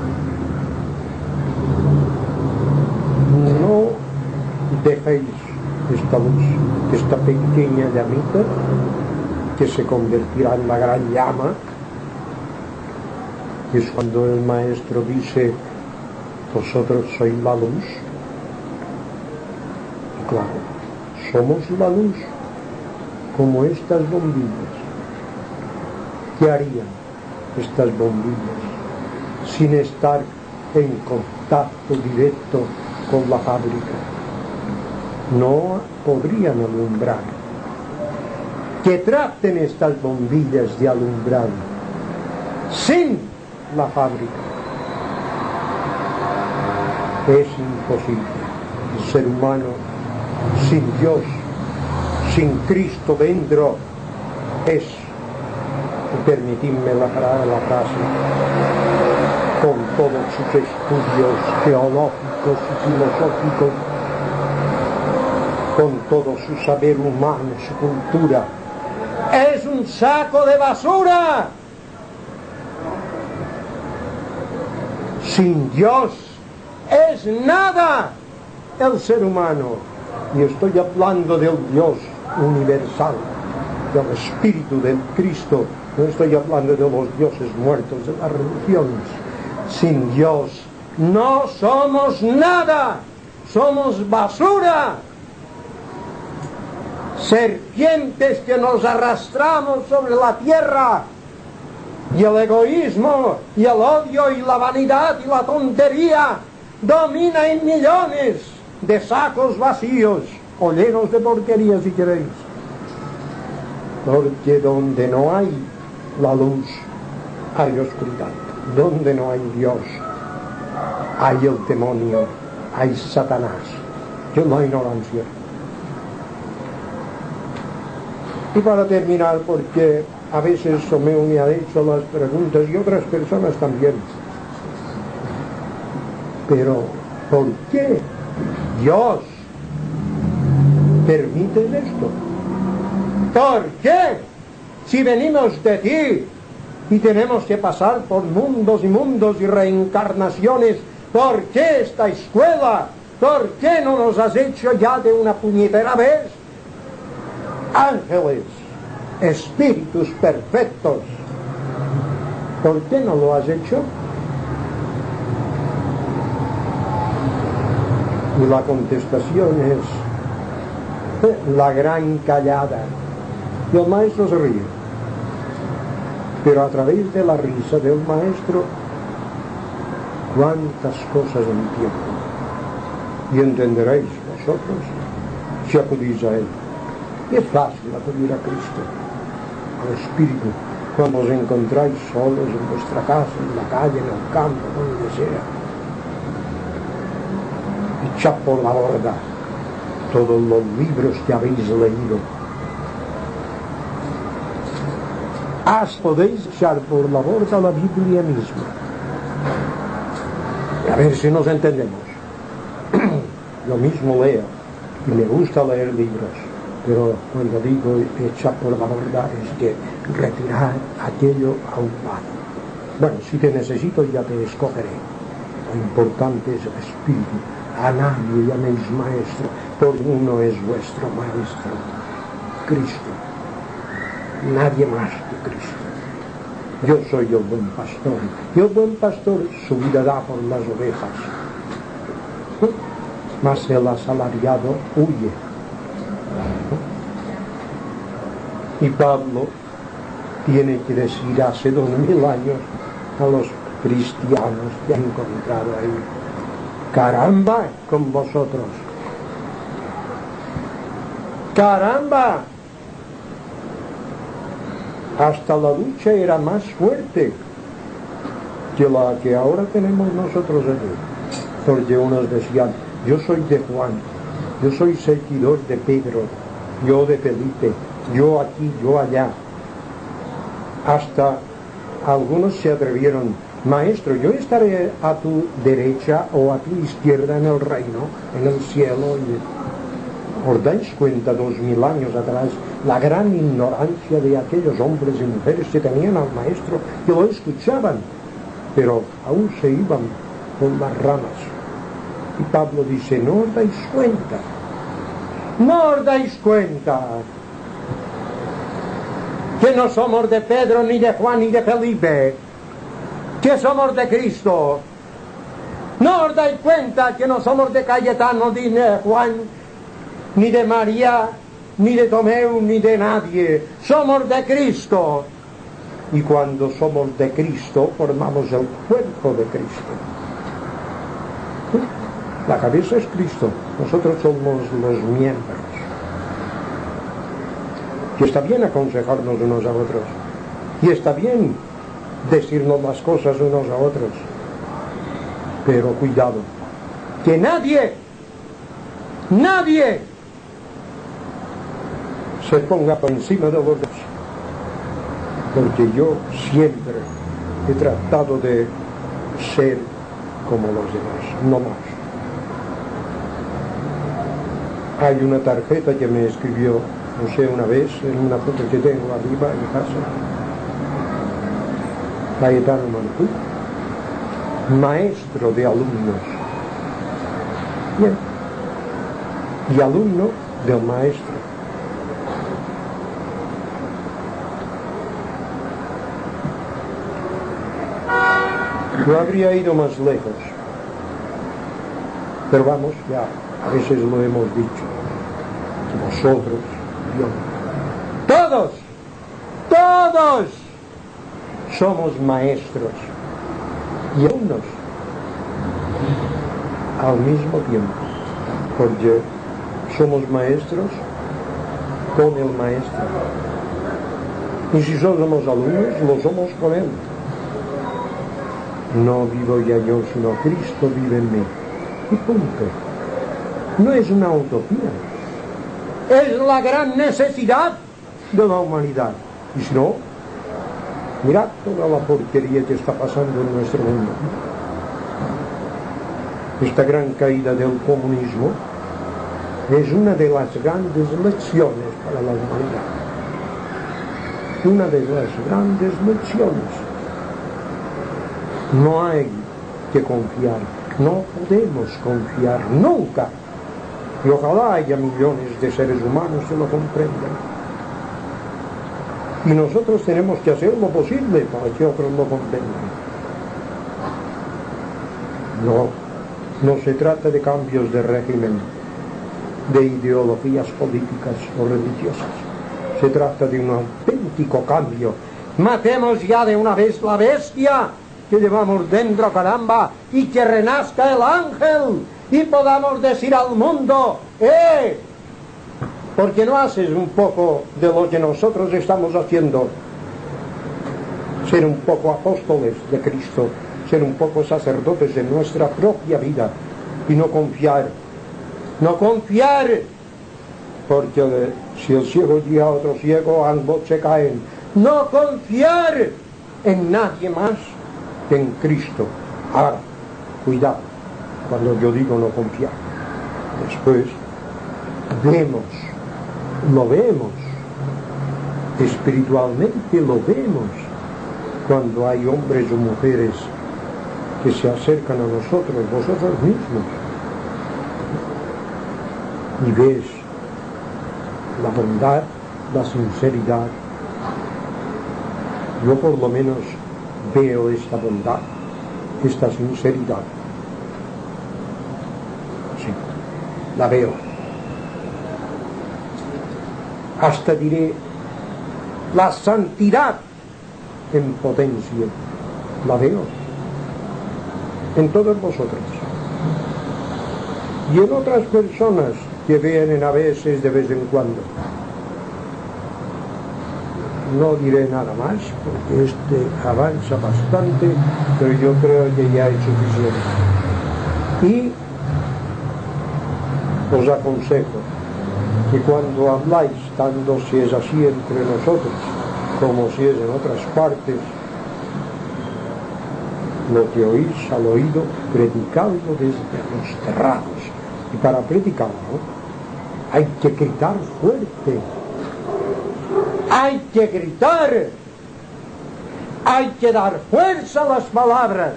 No dejéis esta luz, esta pequeña llamita que se convertirá en la gran llama. Es cuando el Maestro dice: vosotros sois la luz. Y claro, somos la luz, como estas bombillas. ¿Qué harían estas bombillas sin estar en contacto directo con la fábrica? No podrían alumbrar. Que traten estas bombillas de alumbrar sin la fábrica. Es imposible. El ser humano sin Dios, sin Cristo dentro, es, permitidme la, la frase, con todos sus estudios teológicos y filosóficos, con todo su saber humano, su cultura, es un saco de basura. Sin Dios es nada el ser humano. Y estoy hablando del Dios universal, del Espíritu del Cristo. No estoy hablando de los dioses muertos de las religiones. Sin Dios no somos nada. Somos basura. Serpientes que nos arrastramos sobre la tierra. Y el egoísmo, y el odio, y la vanidad, y la tontería domina en millones de sacos vacíos, o llenos de porquería si queréis. Porque donde no hay la luz, hay oscuridad. Donde no hay Dios, hay el demonio, hay Satanás, que es la ignorancia. Y para terminar, porque a veces Someo me ha hecho las preguntas y otras personas también. Pero, ¿por qué Dios permite esto? ¿Por qué? Si venimos de ti y tenemos que pasar por mundos y mundos y reencarnaciones, ¿por qué esta escuela? ¿Por qué no nos has hecho ya de una puñetera vez ángeles, espíritus perfectos? ¿Por qué no lo has hecho? Y la contestación es la gran callada. Y el maestro se ríe. Pero a través de la risa del maestro, cuántas cosas entiendo. Y entenderéis vosotros si acudís a él. Y es fácil acudir a Cristo, al Espíritu, cuando os encontráis solos en vuestra casa, en la calle, en el campo, donde sea. Echad por la borda todos los libros que habéis leído. As podéis echar por la borda la Biblia misma. A ver si nos entendemos. Yo mismo leo y me gusta leer libros, pero cuando digo echar por la borda es que retirar aquello a un lado. Bueno, si te necesito ya te escogeré. Lo importante es el Espíritu. A nadie llaméis maestro, porque uno es vuestro maestro, Cristo. Nadie más que Cristo. Yo soy el buen pastor, y el buen pastor su vida da por las ovejas. Mas el asalariado huye. Y Pablo tiene que decir hace dos mil años a los cristianos que han encontrado ahí: caramba con vosotros, caramba, hasta la lucha era más fuerte que la que ahora tenemos nosotros aquí. Porque unos decían, yo soy de Juan, yo soy seguidor de Pedro, yo de Felipe, yo aquí, yo allá. Hasta algunos se atrevieron, maestro, yo estaré a tu derecha o a tu izquierda en el reino, en el cielo. Y os dais cuenta, dos mil años atrás, la gran ignorancia de aquellos hombres y mujeres que tenían al maestro, que lo escuchaban, pero aún se iban por las ramas. Y Pablo dice, no os dais cuenta, no os dais cuenta que no somos de Pedro, ni de Juan, ni de Felipe, que somos de Cristo. No os dais cuenta que no somos de Cayetano, ni de Juan, ni de María, ni de Tomeu, ni de nadie. Somos de Cristo. Y cuando somos de Cristo, formamos el cuerpo de Cristo. La cabeza es Cristo, nosotros somos los miembros. Y está bien aconsejarnos unos a otros. Y está bien decirnos las cosas unos a otros. Pero cuidado, que nadie, nadie se ponga por encima de los demás. Porque yo siempre he tratado de ser como los demás, no más. Hay una tarjeta que me escribió, no sé, una vez, en una foto que tengo arriba en casa, Cayetano Mantú, maestro de alumnos. Bien. Y alumno del maestro. Yo habría ido más lejos, pero vamos, ya, a veces lo hemos dicho, vosotros, yo, todos, todos somos maestros y alumnos al mismo tiempo, porque somos maestros con el maestro, y si somos alumnos, lo somos con él. No vivo ya yo, sino Cristo vive en mí. Y punto. No es una utopía. Es la gran necesidad de la humanidad. Y si no, mirad toda la porquería que está pasando en nuestro mundo. Esta gran caída del comunismo es una de las grandes lecciones para la humanidad. Una de las grandes lecciones. No hay que confiar, no podemos confiar nunca. Y ojalá haya millones de seres humanos que lo comprendan. Y nosotros tenemos que hacer lo posible para que otros lo comprendan. No, no se trata de cambios de régimen, de ideologías políticas o religiosas. Se trata de un auténtico cambio. Matemos ya de una vez la bestia que llevamos dentro, caramba, y que renazca el ángel y podamos decir al mundo, ¡eh! ¿Por qué no haces un poco de lo que nosotros estamos haciendo? Ser un poco apóstoles de Cristo, ser un poco sacerdotes de nuestra propia vida y no confiar, no confiar, porque si el ciego guía a otro ciego, ambos se caen. No confiar en nadie más en Cristo. Ahora, cuidado cuando yo digo no confiar. Después vemos, lo vemos, espiritualmente lo vemos, cuando hay hombres o mujeres que se acercan a nosotros, vosotros mismos, y ves la bondad, la sinceridad. Yo por lo menos veo esta bondad, esta sinceridad. Sí, la veo. Hasta diré la santidad en potencia. La veo en todos vosotros y en otras personas que vienen a veces de vez en cuando. no diré nada más porque este avanza bastante, pero yo creo que ya es suficiente. Y os aconsejo que cuando habláis, tanto si es así entre nosotros como si es en otras partes, lo que oís al oído, predicadlo desde los terrados. Y para predicarlo hay que gritar fuerte, hay que gritar, hay que dar fuerza a las palabras,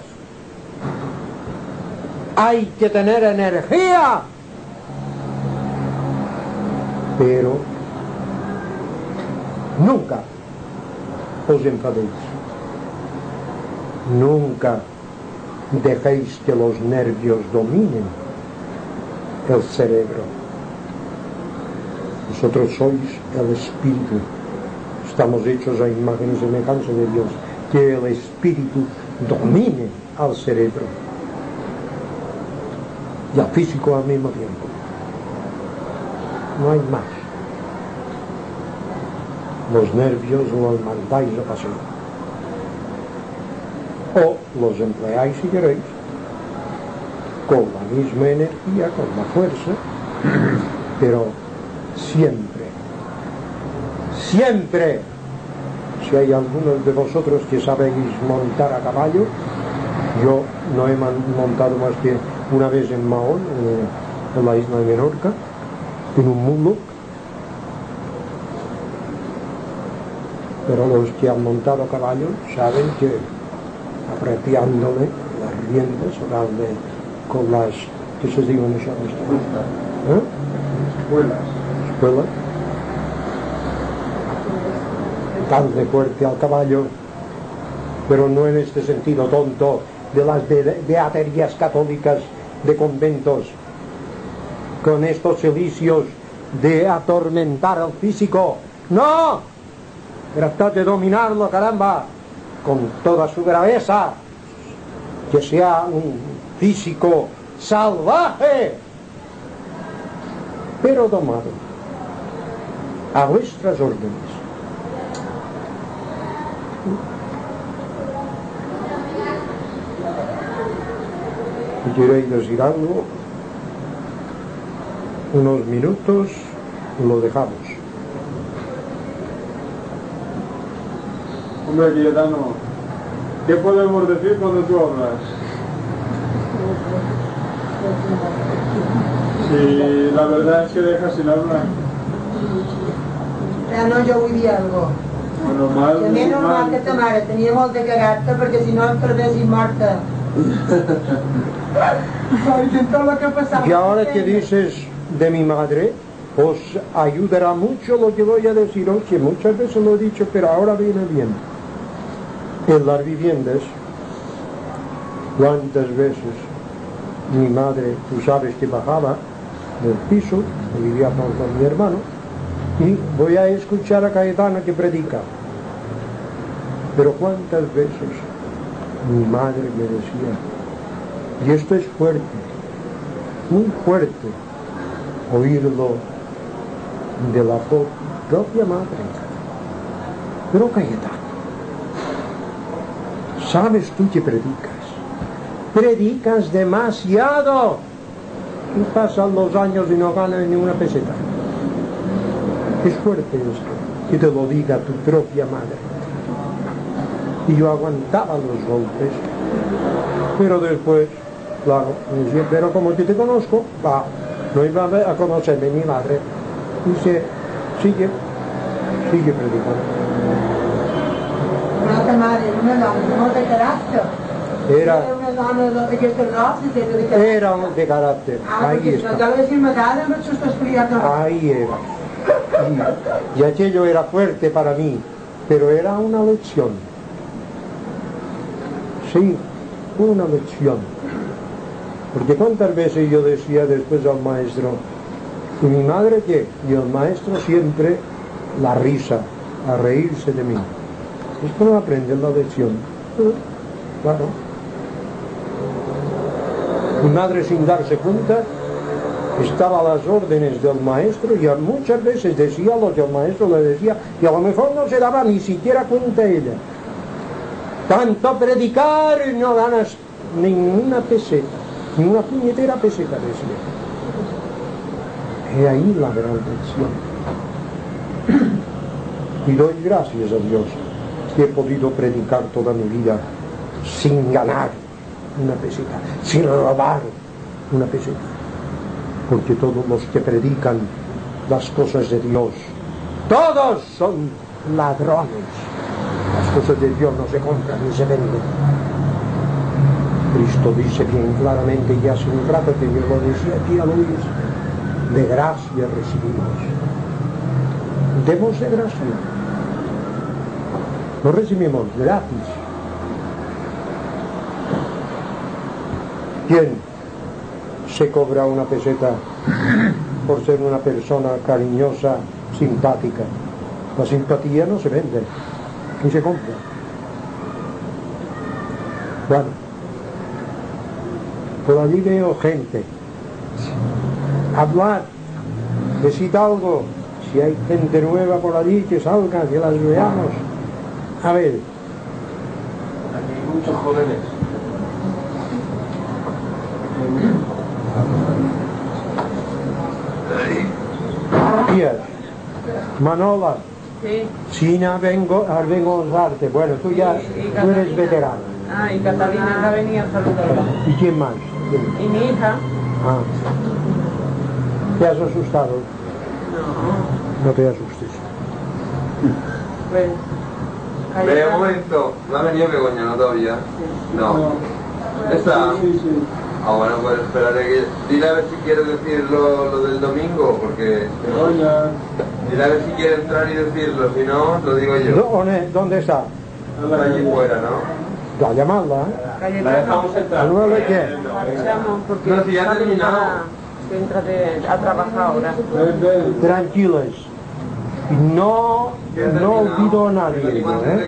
hay que tener energía, pero nunca os enfadéis, nunca dejéis que los nervios dominen el cerebro. Vosotros sois el espíritu, estamos hechos a imagen y semejanza de Dios, que el espíritu domine al cerebro y al físico al mismo tiempo. No hay más. Los nervios los mandáis a paseo, o los empleáis si queréis con la misma energía, con la fuerza, pero siempre, siempre, si hay algunos de vosotros que sabéis montar a caballo, yo no he montado más que una vez en Mahón, en la isla de Menorca, en un mulo, pero los que han montado a caballo saben que apretándole las riendas, o darle con las, ¿qué se digo en eso? ¿Eh? Espuelas. Espuelas. Darle fuerte al caballo, pero no en este sentido tonto de las beaterías católicas de conventos, con estos cilicios de atormentar al físico. ¡No! Tratad de dominarlo, caramba, con toda su braveza, que sea un físico salvaje, pero domado, a vuestras órdenes. Si queréis decir algo, unos minutos, lo dejamos. Hombre, Cayetano, ¿qué podemos decir cuando tú hablas? Si la verdad es que dejas sin hablar. Ja, no, jo vull dir alguna cosa. Bueno, mal, que més normal que ta mare tenia molt de caràcter perquè si no em perdessin morta. Todo lo que pasaba. Y ahora que dices de mi madre, os ayudará mucho lo que voy a deciros, que muchas veces lo he dicho, pero ahora viene bien. En las viviendas, cuántas veces mi madre, tú sabes que bajaba del piso, vivía con, con mi hermano, y voy a escuchar a Cayetano que predica. Pero cuántas veces mi madre me decía, y esto es fuerte, muy fuerte, oírlo de la propia madre. Pero Cayetano, sabes tú que predicas, predicas demasiado, y pasan los años y no ganas ni una peseta. Es fuerte esto, que te lo diga tu propia madre. Y yo aguantaba los golpes, pero después, claro, me decía, pero como que te conozco, va, no iba a conocerme mi madre. Dice, sigue, sigue predicando. Però ta mare era una dona molt de caràcter. Era, Era una dona d'aquestes grosses, era de caràcter. era de carácter, Ah, ahí perquè está. jo la vaig matada amb els seus criats. Ahí era. Y, y aquello era fuerte para mí, pero era una lección. Sí, una lección. Porque cuántas veces yo decía después al maestro, ¿y mi madre qué? Y el maestro siempre la risa, a reírse de mí. Esto no aprende la lección. Claro. Mi madre, sin darse cuenta, estaba a las órdenes del maestro y muchas veces decía lo que el maestro le decía y a lo mejor no se daba ni siquiera cuenta ella. Tanto predicar y no ganas ninguna peseta, ninguna puñetera peseta, decía. Y ahí la gran lección. Y doy gracias a Dios que he podido predicar toda mi vida sin ganar una peseta, sin robar una peseta. Porque todos los que predican las cosas de Dios, todos son ladrones. Las cosas de Dios no se compran ni se venden. Cristo dice bien claramente, y hace un rato que yo lo decía aquí a Luis, de gracia recibimos. Demos de gracia. Lo recibimos gratis. ¿Quién se cobra una peseta por ser una persona cariñosa, simpática? La simpatía no se vende, ni se compra. Bueno, por allí veo gente. Hablar, decid algo. Si hay gente nueva por allí, que salga, que las veamos. A ver. Aquí hay muchos jóvenes. Díaz, Manola, Sí. China, vengo, ah, vengo a honrarte. Bueno, tú ya tú eres veterano. Ah, y Catalina la venía a saludarla. ¿Y quién más? ¿Quién? Y mi hija. Ah. ¿Te has asustado? No. No te asustes. Pues. Ve, un momento, ¿no ha venido Begoña, no todavía? No. ¿Está? Sí, sí. Ah, bueno, pues esperaré que... Dile a ver si quiere decir lo, lo del domingo, porque... Begoña. Dile a ver si quiere entrar y decirlo, si no, lo digo yo. ¿Dónde, dónde está? Está allí fuera, ¿no? A llamarla, ¿eh? La dejamos entrar. ¿A nueve qué? Marchamos porque No, si ya ha terminado. que entra de, a trabajar ahora. Ven, ven. Tranquilos. No, no olvido a nadie, ¿eh?